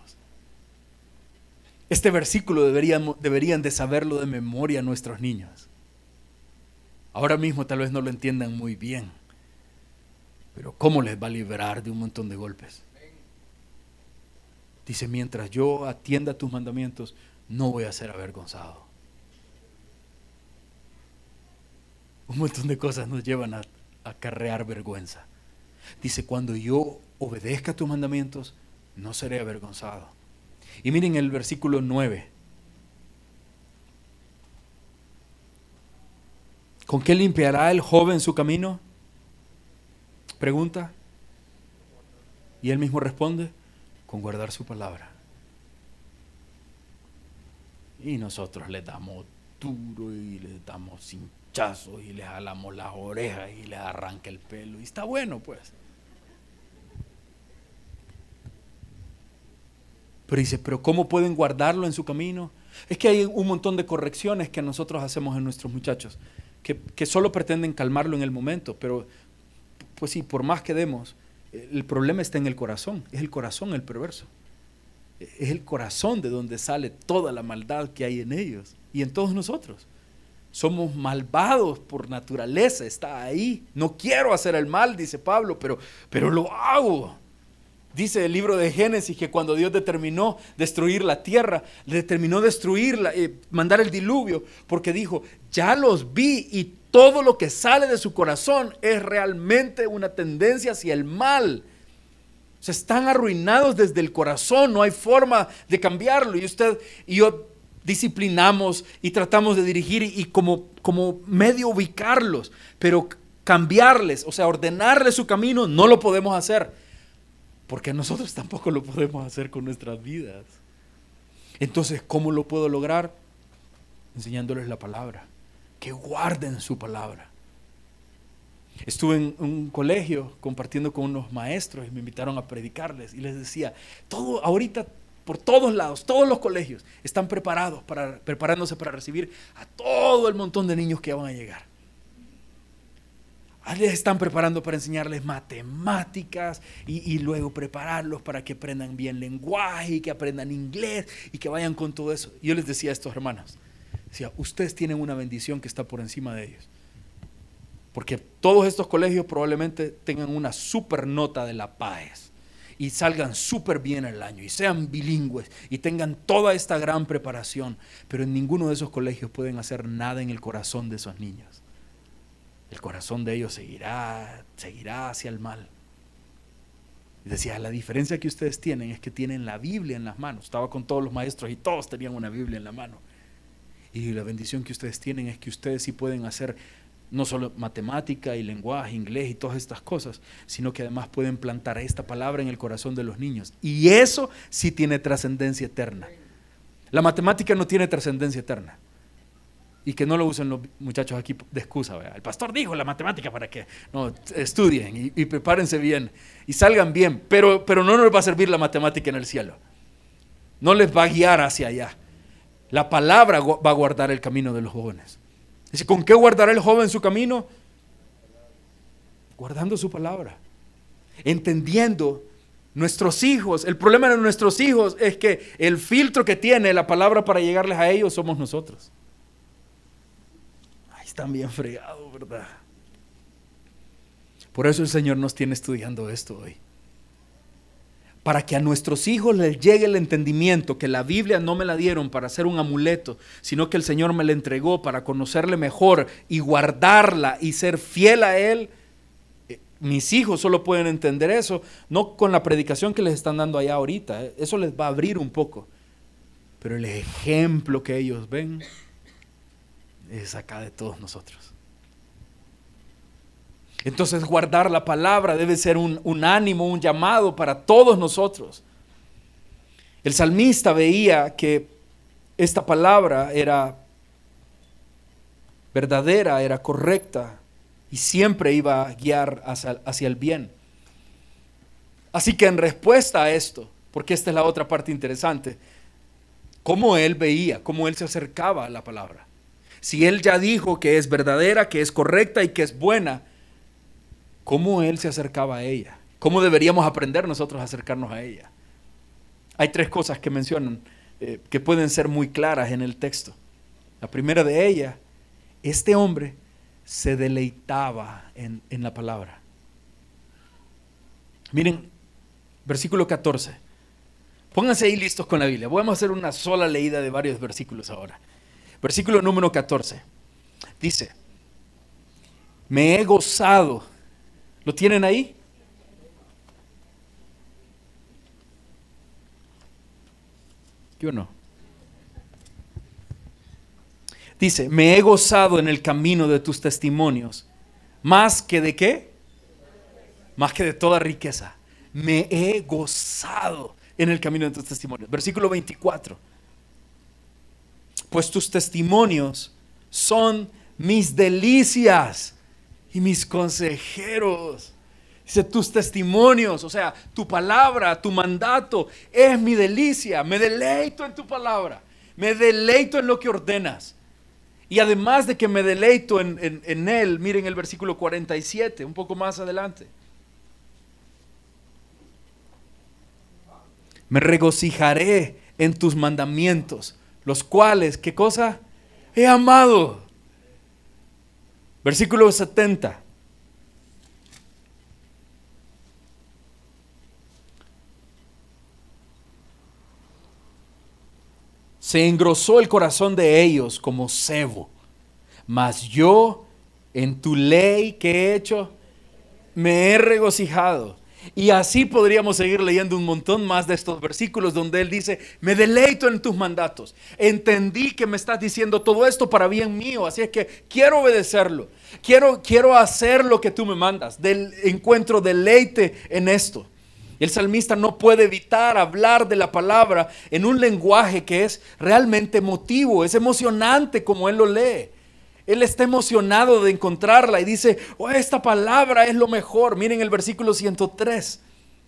Este versículo deberían de saberlo de memoria nuestros niños. Ahora mismo tal vez no lo entiendan muy bien, pero ¿cómo les va a liberar de un montón de golpes? Dice: mientras yo atienda tus mandamientos, no voy a ser avergonzado. Un montón de cosas nos llevan a acarrear vergüenza. Dice: cuando yo obedezca tus mandamientos, no seré avergonzado. Y miren el versículo 9. ¿Con qué limpiará el joven su camino? Pregunta. Y él mismo responde: con guardar su palabra. Y nosotros le damos duro y le damos cinchazos y le jalamos las orejas y le arranca el pelo. Y está bueno, pues. Pero dice: pero ¿cómo pueden guardarlo en su camino? Es que hay un montón de correcciones que nosotros hacemos en nuestros muchachos, que solo pretenden calmarlo en el momento, pero pues sí, por más que demos, el problema está en el corazón. Es el corazón el perverso. Es el corazón de donde sale toda la maldad que hay en ellos y en todos nosotros. Somos malvados por naturaleza, está ahí. No quiero hacer el mal, dice Pablo, pero lo hago. Dice el libro de Génesis que cuando Dios determinó destruir la tierra, determinó destruirla, mandar el diluvio, porque dijo: ya los vi y todo lo que sale de su corazón es realmente una tendencia hacia el mal. O sea, están arruinados desde el corazón, no hay forma de cambiarlo. Y usted y yo disciplinamos y tratamos de dirigir y como medio ubicarlos, pero cambiarles, o sea, ordenarles su camino, no lo podemos hacer. Porque nosotros tampoco lo podemos hacer con nuestras vidas. Entonces, ¿cómo lo puedo lograr? Enseñándoles la palabra. Que guarden su palabra. Estuve en un colegio compartiendo con unos maestros y me invitaron a predicarles. Y les decía, ahorita por todos lados, todos los colegios están preparándose para recibir a todo el montón de niños que van a llegar. Les están preparando para enseñarles matemáticas y luego prepararlos para que aprendan bien lenguaje y que aprendan inglés y que vayan con todo eso. Y yo les decía a estos hermanos, ustedes tienen una bendición que está por encima de ellos. Porque todos estos colegios probablemente tengan una super nota de la PAES. y salgan súper bien el año y sean bilingües y tengan toda esta gran preparación, pero en ninguno de esos colegios pueden hacer nada en el corazón de esos niños. El corazón de ellos seguirá hacia el mal. Y decía, la diferencia que ustedes tienen es que tienen la Biblia en las manos. Estaba con todos los maestros y todos tenían una Biblia en la mano. Y la bendición que ustedes tienen es que ustedes sí pueden hacer no solo matemática y lenguaje, inglés y todas estas cosas, sino que además pueden plantar esta palabra en el corazón de los niños. Y eso sí tiene trascendencia eterna. La matemática no tiene trascendencia eterna. Y que no lo usen los muchachos aquí de excusa. ¿Verdad? El pastor dijo la matemática para que no estudien y prepárense bien y salgan bien, pero no les va a servir la matemática en el cielo. No les va a guiar hacia allá. La palabra va a guardar el camino de los jóvenes. Dice, ¿con qué guardará el joven su camino? Guardando su palabra. Entendiendo nuestros hijos. El problema de nuestros hijos es que el filtro que tiene la palabra para llegarles a ellos somos nosotros. Ahí están bien fregados, ¿verdad? Por eso el Señor nos tiene estudiando esto hoy. Para que a nuestros hijos les llegue el entendimiento que la Biblia no me la dieron para hacer un amuleto, sino que el Señor me la entregó para conocerle mejor y guardarla y ser fiel a Él. Mis hijos solo pueden entender eso, no con la predicación que les están dando allá ahorita. Eso les va a abrir un poco. Pero el ejemplo que ellos ven es acá de todos nosotros. Entonces guardar la palabra debe ser un ánimo, un llamado para todos nosotros. El salmista veía que esta palabra era verdadera, era correcta y siempre iba a guiar hacia el bien. Así que en respuesta a esto, porque esta es la otra parte interesante, cómo él veía, cómo él se acercaba a la palabra. Si él ya dijo que es verdadera, que es correcta y que es buena, ¿cómo él se acercaba a ella? ¿Cómo deberíamos aprender nosotros a acercarnos a ella? Hay tres cosas que mencionan que pueden ser muy claras en el texto. La primera de ellas, este hombre se deleitaba en la palabra. Miren, versículo 14. Pónganse ahí listos con la Biblia. Vamos a hacer una sola leída de varios versículos ahora. Versículo número 14. Dice, me he gozado. ¿Lo tienen ahí? Yo no. Dice, me he gozado en el camino de tus testimonios, más que de ¿qué? Más que de toda riqueza. Me he gozado en el camino de tus testimonios. Versículo 24. Pues tus testimonios son mis delicias y mis consejeros. Dice, tus testimonios, o sea, tu palabra, tu mandato es mi delicia. Me deleito en tu palabra, me deleito en lo que ordenas. Y además de que me deleito en él, miren el versículo 47, un poco más adelante. Me regocijaré en tus mandamientos, los cuales, ¿qué cosa? He amado. Versículo 70. Se engrosó el corazón de ellos como sebo, mas yo en tu ley que he hecho me he regocijado. Y así podríamos seguir leyendo un montón más de estos versículos donde él dice, me deleito en tus mandatos. Entendí que me estás diciendo todo esto para bien mío, así es que quiero obedecerlo. Quiero hacer lo que tú me mandas. Encuentro deleite en esto. El salmista no puede evitar hablar de la palabra en un lenguaje que es realmente emotivo, es emocionante como él lo lee. Él está emocionado de encontrarla y dice, oh, esta palabra es lo mejor. Miren el versículo 103.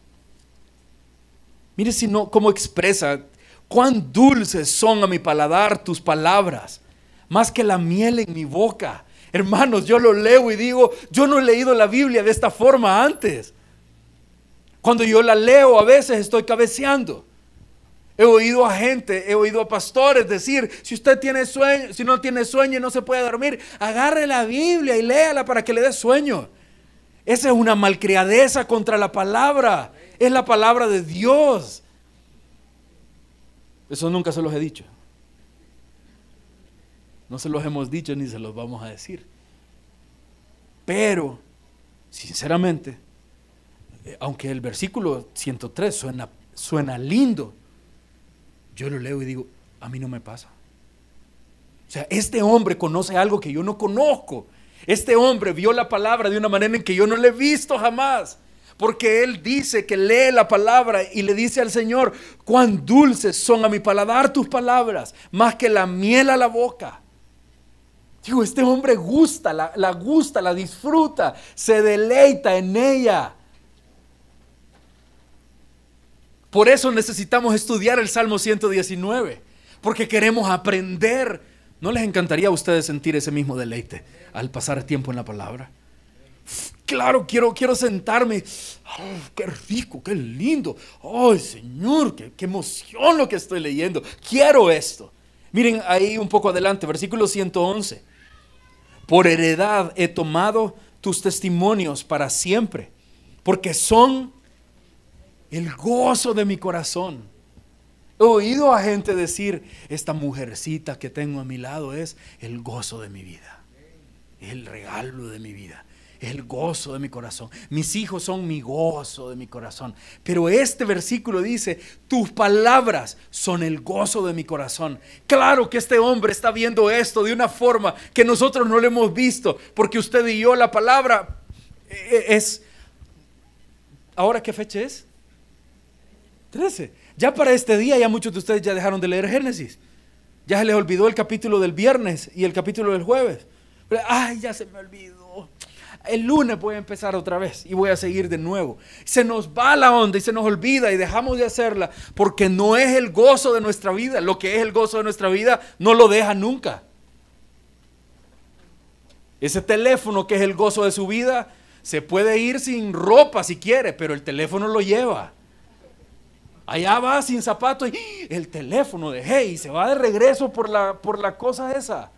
Miren cómo expresa, cuán dulces son a mi paladar tus palabras, más que la miel en mi boca. Hermanos, yo lo leo y digo, yo no he leído la Biblia de esta forma antes. Cuando yo la leo a veces estoy cabeceando. He oído a pastores decir, si usted tiene sueño, si no tiene sueño y no se puede dormir, agarre la Biblia y léala para que le dé sueño. Esa es una malcriadeza contra la palabra. Es la palabra de Dios. Eso nunca se los he dicho. No se los hemos dicho ni se los vamos a decir. Pero, sinceramente, aunque el versículo 103 suena lindo, yo lo leo y digo, a mí no me pasa. O sea, este hombre conoce algo que yo no conozco. Este hombre vio la palabra de una manera en que yo no la he visto jamás. Porque él dice que lee la palabra y le dice al Señor, cuán dulces son a mi paladar tus palabras, más que la miel a la boca. Digo, este hombre gusta, la gusta, la disfruta, se deleita en ella. Por eso necesitamos estudiar el Salmo 119, porque queremos aprender. ¿No les encantaría a ustedes sentir ese mismo deleite al pasar tiempo en la palabra? Claro, quiero sentarme. Oh, qué rico, qué lindo. Ay, Señor, qué emoción lo que estoy leyendo. Quiero esto. Miren ahí un poco adelante, versículo 111. Por heredad he tomado tus testimonios para siempre, porque son el gozo de mi corazón. He oído a gente decir, esta mujercita que tengo a mi lado es el gozo de mi vida, es el regalo de mi vida, es el gozo de mi corazón. Mis hijos son mi gozo de mi corazón. Pero este versículo dice, tus palabras son el gozo de mi corazón. Claro que este hombre está viendo esto de una forma que nosotros no lo hemos visto, porque usted y yo la palabra es... ¿Ahora qué fecha es? 13. Ya para este día ya muchos de ustedes ya dejaron de leer Génesis. Ya se les olvidó el capítulo del viernes y el capítulo del jueves. Pero, ay, ya se me olvidó. El lunes voy a empezar otra vez y voy a seguir de nuevo. Se nos va la onda y se nos olvida y dejamos de hacerla porque no es el gozo de nuestra vida. Lo que es el gozo de nuestra vida no lo deja nunca. Ese teléfono que es el gozo de su vida se puede ir sin ropa si quiere, pero el teléfono lo lleva. Allá va sin zapatos y el teléfono dejé y se va de regreso por la cosa esa.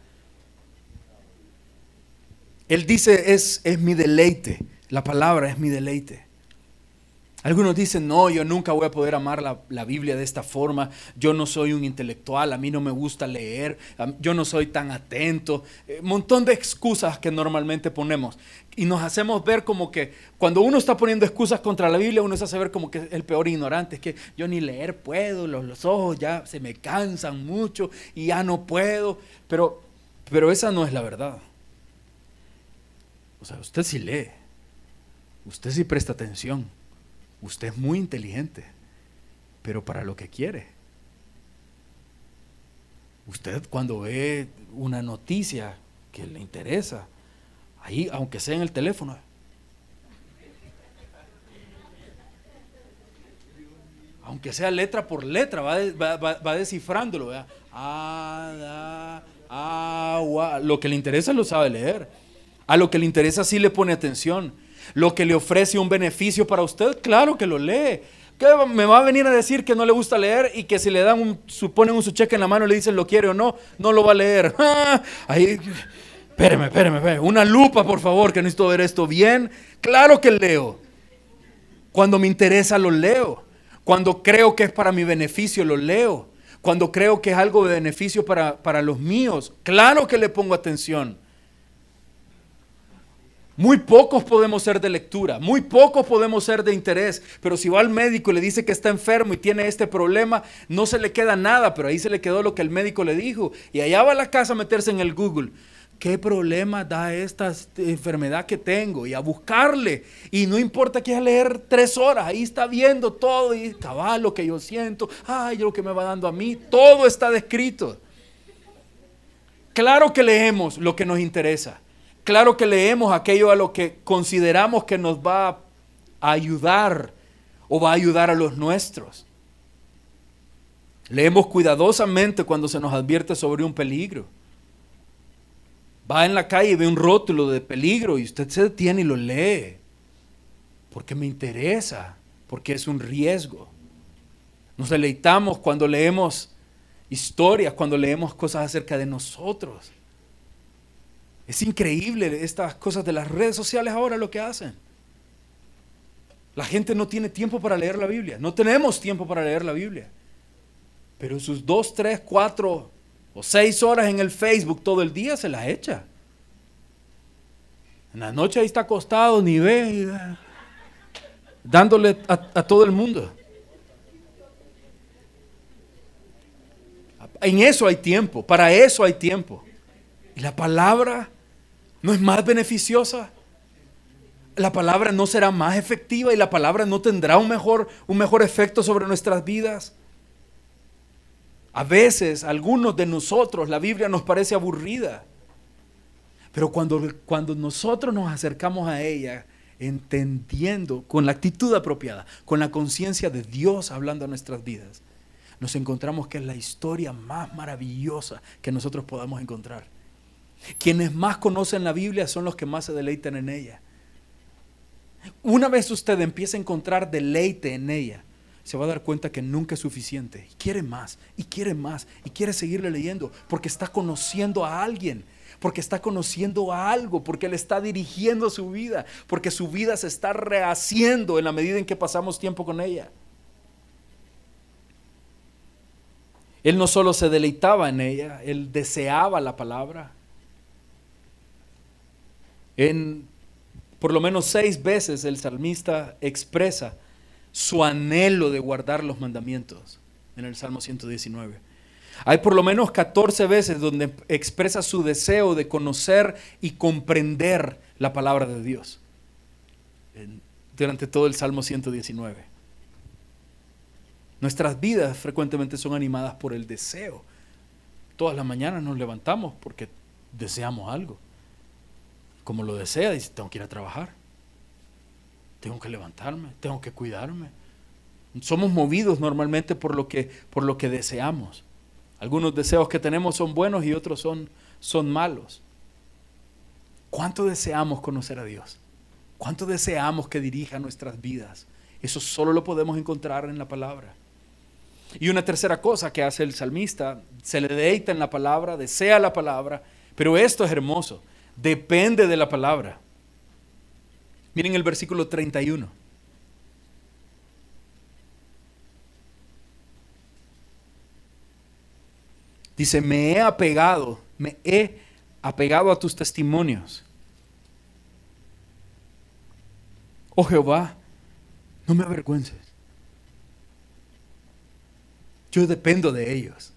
Él dice, es mi deleite. La palabra es mi deleite. Algunos dicen, no, yo nunca voy a poder amar la Biblia de esta forma. Yo no soy un intelectual, a mí no me gusta leer, yo no soy tan atento. Montón de excusas que normalmente ponemos. Y nos hacemos ver como que cuando uno está poniendo excusas contra la Biblia, uno se hace ver como que es el peor ignorante. Es que yo ni leer puedo, los ojos ya se me cansan mucho y ya no puedo. Pero esa no es la verdad. O sea, usted sí lee, usted sí presta atención, usted es muy inteligente, pero para lo que quiere. Usted cuando ve una noticia que le interesa, ahí, aunque sea en el teléfono, aunque sea letra por letra, va descifrándolo, ¿verdad? Lo que le interesa lo sabe leer. A lo que le interesa sí le pone atención. Lo que le ofrece un beneficio para usted, claro que lo lee. ¿Qué me va a venir a decir que no le gusta leer y que si le dan ponen su cheque en la mano y le dicen lo quiere o no, no lo va a leer? Ahí, espéreme. Una lupa, por favor, que necesito ver esto bien. Claro que leo. Cuando me interesa lo leo. Cuando creo que es para mi beneficio lo leo. Cuando creo que es algo de beneficio para los míos, claro que le pongo atención. Muy pocos podemos ser de lectura, muy pocos podemos ser de interés, pero si va al médico y le dice que está enfermo y tiene este problema, no se le queda nada, pero ahí se le quedó lo que el médico le dijo. Y allá va a la casa a meterse en el Google. ¿Qué problema da esta enfermedad que tengo? Y a buscarle. Y no importa que a leer 3 horas, ahí está viendo todo y cabal lo que yo siento, ay, lo que me va dando a mí, todo está descrito. Claro que leemos lo que nos interesa. Claro que leemos aquello a lo que consideramos que nos va a ayudar o va a ayudar a los nuestros. Leemos cuidadosamente cuando se nos advierte sobre un peligro. Va en la calle y ve un rótulo de peligro y usted se detiene y lo lee. Porque me interesa, porque es un riesgo. Nos deleitamos cuando leemos historias, cuando leemos cosas acerca de nosotros. Es increíble estas cosas de las redes sociales ahora lo que hacen. La gente no tiene tiempo para leer la Biblia. No tenemos tiempo para leer la Biblia. Pero sus 2, 3, 4 o 6 horas en el Facebook todo el día se las echa. En la noche ahí está acostado, ni ve, dándole a todo el mundo. En eso hay tiempo, para eso hay tiempo. ¿Y la palabra no es más beneficiosa? La palabra no será más efectiva y la palabra no tendrá un mejor efecto sobre nuestras vidas. A veces, a algunos de nosotros, la Biblia nos parece aburrida. Pero cuando nosotros nos acercamos a ella, entendiendo con la actitud apropiada, con la conciencia de Dios hablando a nuestras vidas, nos encontramos que es la historia más maravillosa que nosotros podamos encontrar. Quienes más conocen la Biblia son los que más se deleitan en ella. Una vez usted empieza a encontrar deleite en ella, se va a dar cuenta que nunca es suficiente. Y quiere más, y quiere más, y quiere seguirle leyendo, porque está conociendo a alguien, porque está conociendo a algo, porque Él está dirigiendo su vida, porque su vida se está rehaciendo en la medida en que pasamos tiempo con ella. Él no solo se deleitaba en ella, Él deseaba la palabra. Por lo menos 6 veces el salmista expresa su anhelo de guardar los mandamientos en el Salmo 119. Hay por lo menos 14 veces donde expresa su deseo de conocer y comprender la palabra de Dios durante todo el Salmo 119. Nuestras vidas frecuentemente son animadas por el deseo. Todas las mañanas nos levantamos porque deseamos algo. Como lo desea, dice, tengo que ir a trabajar, tengo que levantarme, tengo que cuidarme. Somos movidos normalmente por lo que deseamos. Algunos deseos que tenemos son buenos y otros son malos. ¿Cuánto deseamos conocer a Dios? ¿Cuánto deseamos que dirija nuestras vidas? Eso solo lo podemos encontrar en la palabra. Y una tercera cosa que hace el salmista, se le deleita en la palabra, desea la palabra, pero esto es hermoso. Depende de la palabra. Miren el versículo 31. Dice, me he apegado a tus testimonios. Oh Jehová, no me avergüences. Yo dependo de ellos.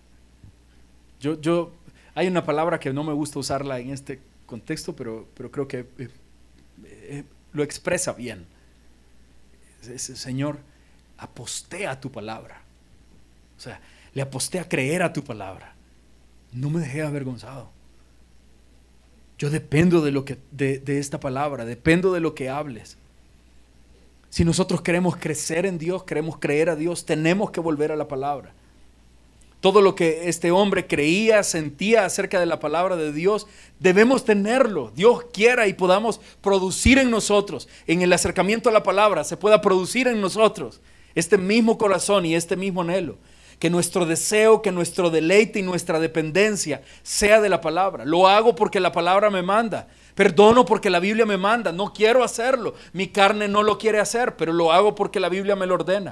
Hay una palabra que no me gusta usarla en este contexto, pero creo que lo expresa bien. Señor, aposté a tu palabra. O sea, le aposté a creer a tu palabra. No me dejé avergonzado. Yo dependo de esta palabra, dependo de lo que hables. Si nosotros queremos crecer en Dios, queremos creer a Dios, tenemos que volver a la palabra. Todo lo que este hombre creía, sentía acerca de la palabra de Dios, debemos tenerlo. Dios quiera y podamos producir en nosotros, en el acercamiento a la palabra, se pueda producir en nosotros este mismo corazón y este mismo anhelo. Que nuestro deseo, que nuestro deleite y nuestra dependencia sea de la palabra. Lo hago porque la palabra me manda. Perdono porque la Biblia me manda. No quiero hacerlo. Mi carne no lo quiere hacer, pero lo hago porque la Biblia me lo ordena.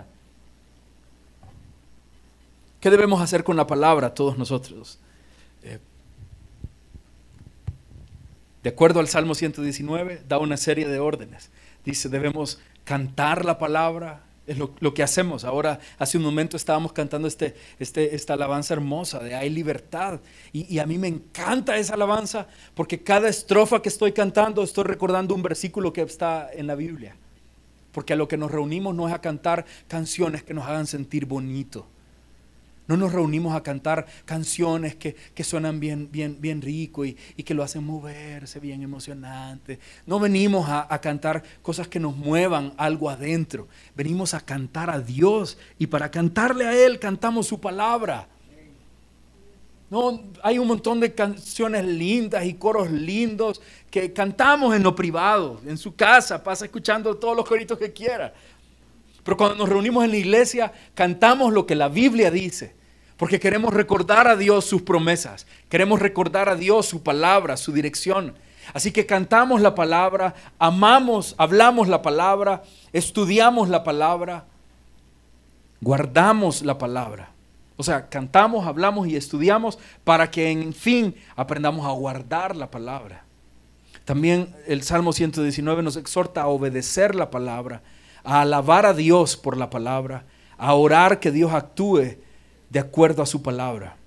¿Qué debemos hacer con la palabra todos nosotros? De acuerdo al Salmo 119, da una serie de órdenes. Dice, debemos cantar la palabra. Es lo que hacemos. Ahora, hace un momento estábamos cantando esta alabanza hermosa de hay libertad. Y a mí me encanta esa alabanza porque cada estrofa que estoy cantando estoy recordando un versículo que está en la Biblia. Porque a lo que nos reunimos no es a cantar canciones que nos hagan sentir bonito. No nos reunimos a cantar canciones que suenan bien rico y que lo hacen moverse bien emocionante. No venimos a cantar cosas que nos muevan algo adentro. Venimos a cantar a Dios y para cantarle a Él cantamos su palabra. No, hay un montón de canciones lindas y coros lindos que cantamos en lo privado, en su casa, pasa escuchando todos los coritos que quiera. Pero cuando nos reunimos en la iglesia, cantamos lo que la Biblia dice, porque queremos recordar a Dios sus promesas, queremos recordar a Dios su palabra, su dirección. Así que cantamos la palabra, amamos, hablamos la palabra, estudiamos la palabra, guardamos la palabra. O sea, cantamos, hablamos y estudiamos para que en fin aprendamos a guardar la palabra. También el Salmo 119 nos exhorta a obedecer la palabra, a alabar a Dios por la palabra, a orar que Dios actúe de acuerdo a su palabra.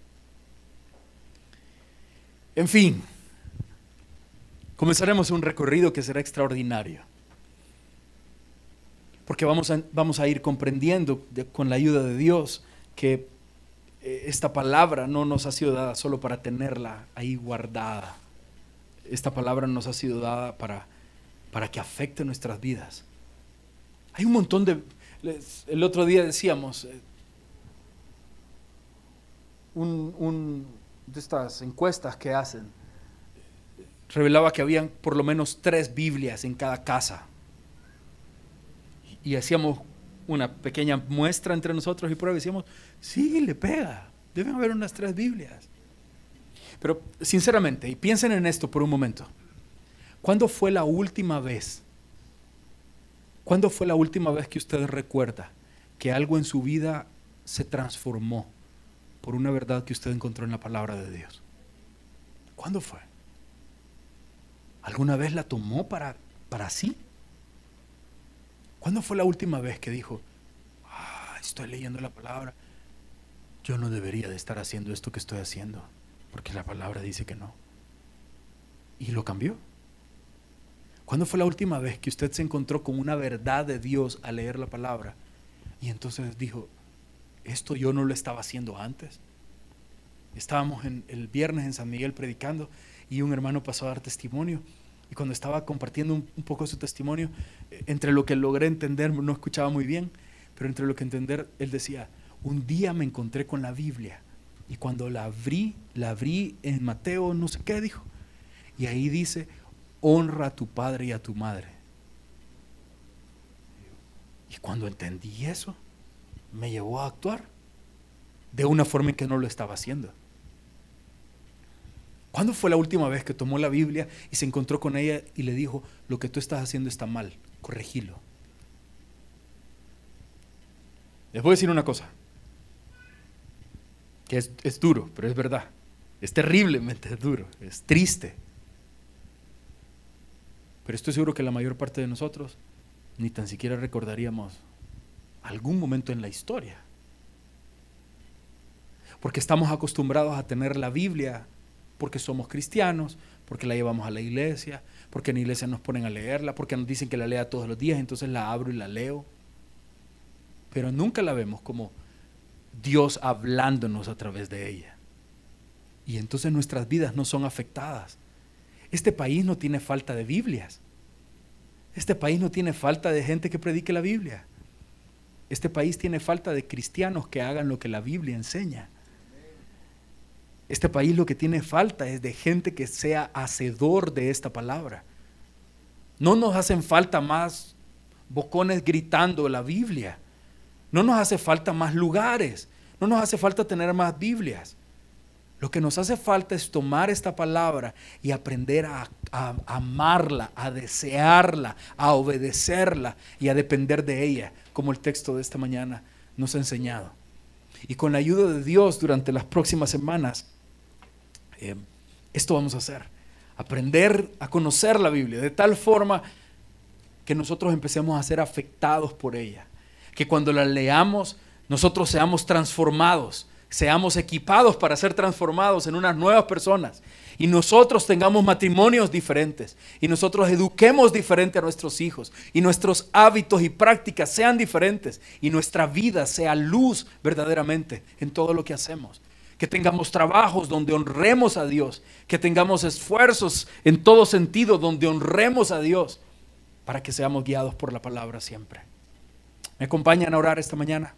En fin, comenzaremos un recorrido que será extraordinario, porque vamos a ir comprendiendo con la ayuda de Dios que esta palabra no nos ha sido dada solo para tenerla ahí guardada. Esta palabra nos ha sido dada para que afecte nuestras vidas. Hay un montón el otro día decíamos, de estas encuestas que hacen, revelaba que habían por lo menos 3 Biblias en cada casa. Y hacíamos una pequeña muestra entre nosotros y prueba y decíamos, sí, le pega, deben haber unas 3 Biblias. Pero sinceramente, y piensen en esto por un momento, ¿cuándo fue la última vez que usted recuerda que algo en su vida se transformó por una verdad que usted encontró en la palabra de Dios? ¿Cuándo fue? ¿Alguna vez la tomó para sí? ¿Cuándo fue la última vez que dijo, estoy leyendo la palabra, yo no debería de estar haciendo esto que estoy haciendo, porque la palabra dice que no? ¿Y lo cambió? ¿Cuándo fue la última vez que usted se encontró con una verdad de Dios al leer la palabra y entonces dijo, esto yo no lo estaba haciendo antes? Estábamos el viernes en San Miguel predicando y un hermano pasó a dar testimonio, y cuando estaba compartiendo un poco su testimonio, entre lo que logré entender, no escuchaba muy bien, pero entre lo que entender, él decía, un día me encontré con la Biblia y cuando la abrí en Mateo no sé qué dijo, y ahí dice, honra a tu padre y a tu madre. Y cuando entendí eso, me llevó a actuar de una forma en que no lo estaba haciendo. ¿Cuándo fue la última vez que tomó la Biblia y se encontró con ella y le dijo, lo que tú estás haciendo está mal, corregilo? Les voy a decir una cosa, que es duro, pero es verdad. Es terriblemente duro, es triste. Pero estoy seguro que la mayor parte de nosotros ni tan siquiera recordaríamos algún momento en la historia. Porque estamos acostumbrados a tener la Biblia porque somos cristianos, porque la llevamos a la iglesia, porque en la iglesia nos ponen a leerla, porque nos dicen que la lea todos los días, entonces la abro y la leo. Pero nunca la vemos como Dios hablándonos a través de ella. Y entonces nuestras vidas no son afectadas. Este país no tiene falta de Biblias. Este país no tiene falta de gente que predique la Biblia. Este país tiene falta de cristianos que hagan lo que la Biblia enseña. Este país lo que tiene falta es de gente que sea hacedor de esta palabra. No nos hacen falta más bocones gritando la Biblia. No nos hace falta más lugares. No nos hace falta tener más Biblias. Lo que nos hace falta es tomar esta palabra y aprender a amarla, a desearla, a obedecerla y a depender de ella, como el texto de esta mañana nos ha enseñado. Y con la ayuda de Dios durante las próximas semanas, esto vamos a hacer. Aprender a conocer la Biblia de tal forma que nosotros empecemos a ser afectados por ella. Que cuando la leamos, nosotros seamos transformados, seamos equipados para ser transformados en unas nuevas personas, y nosotros tengamos matrimonios diferentes, y nosotros eduquemos diferente a nuestros hijos, y nuestros hábitos y prácticas sean diferentes, y nuestra vida sea luz verdaderamente en todo lo que hacemos. Que tengamos trabajos donde honremos a Dios, que tengamos esfuerzos en todo sentido donde honremos a Dios, para que seamos guiados por la palabra siempre. ¿Me acompañan a orar esta mañana?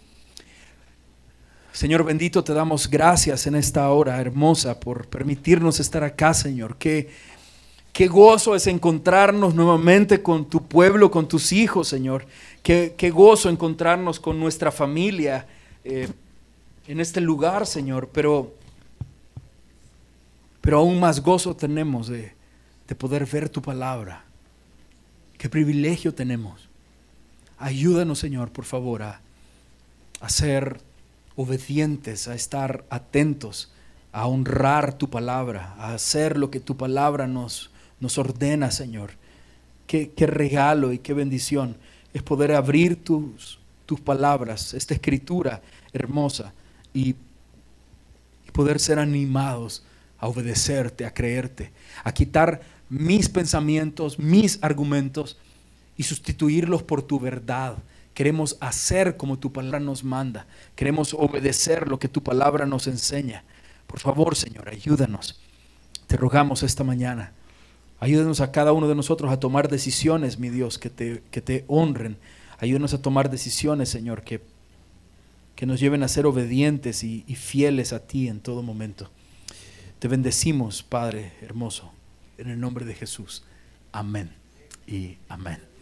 Señor bendito, te damos gracias en esta hora hermosa por permitirnos estar acá, Señor. Qué gozo es encontrarnos nuevamente con tu pueblo, con tus hijos, Señor. Qué gozo encontrarnos con nuestra familia en este lugar, Señor. Pero aún más gozo tenemos de de poder ver tu palabra. Qué privilegio tenemos. Ayúdanos, Señor, por favor, a ser obedientes, a estar atentos, a honrar tu palabra, a hacer lo que tu palabra nos ordena, Señor. Qué regalo y qué bendición es poder abrir tus palabras, esta escritura hermosa, y poder ser animados a obedecerte, a creerte, a quitar mis pensamientos, mis argumentos y sustituirlos por tu verdad. Queremos hacer como tu palabra nos manda. Queremos obedecer lo que tu palabra nos enseña. Por favor, Señor, ayúdanos. Te rogamos esta mañana. Ayúdanos a cada uno de nosotros a tomar decisiones, mi Dios, que te honren. Ayúdanos a tomar decisiones, Señor, que nos lleven a ser obedientes y fieles a ti en todo momento. Te bendecimos, Padre hermoso, en el nombre de Jesús. Amén y amén.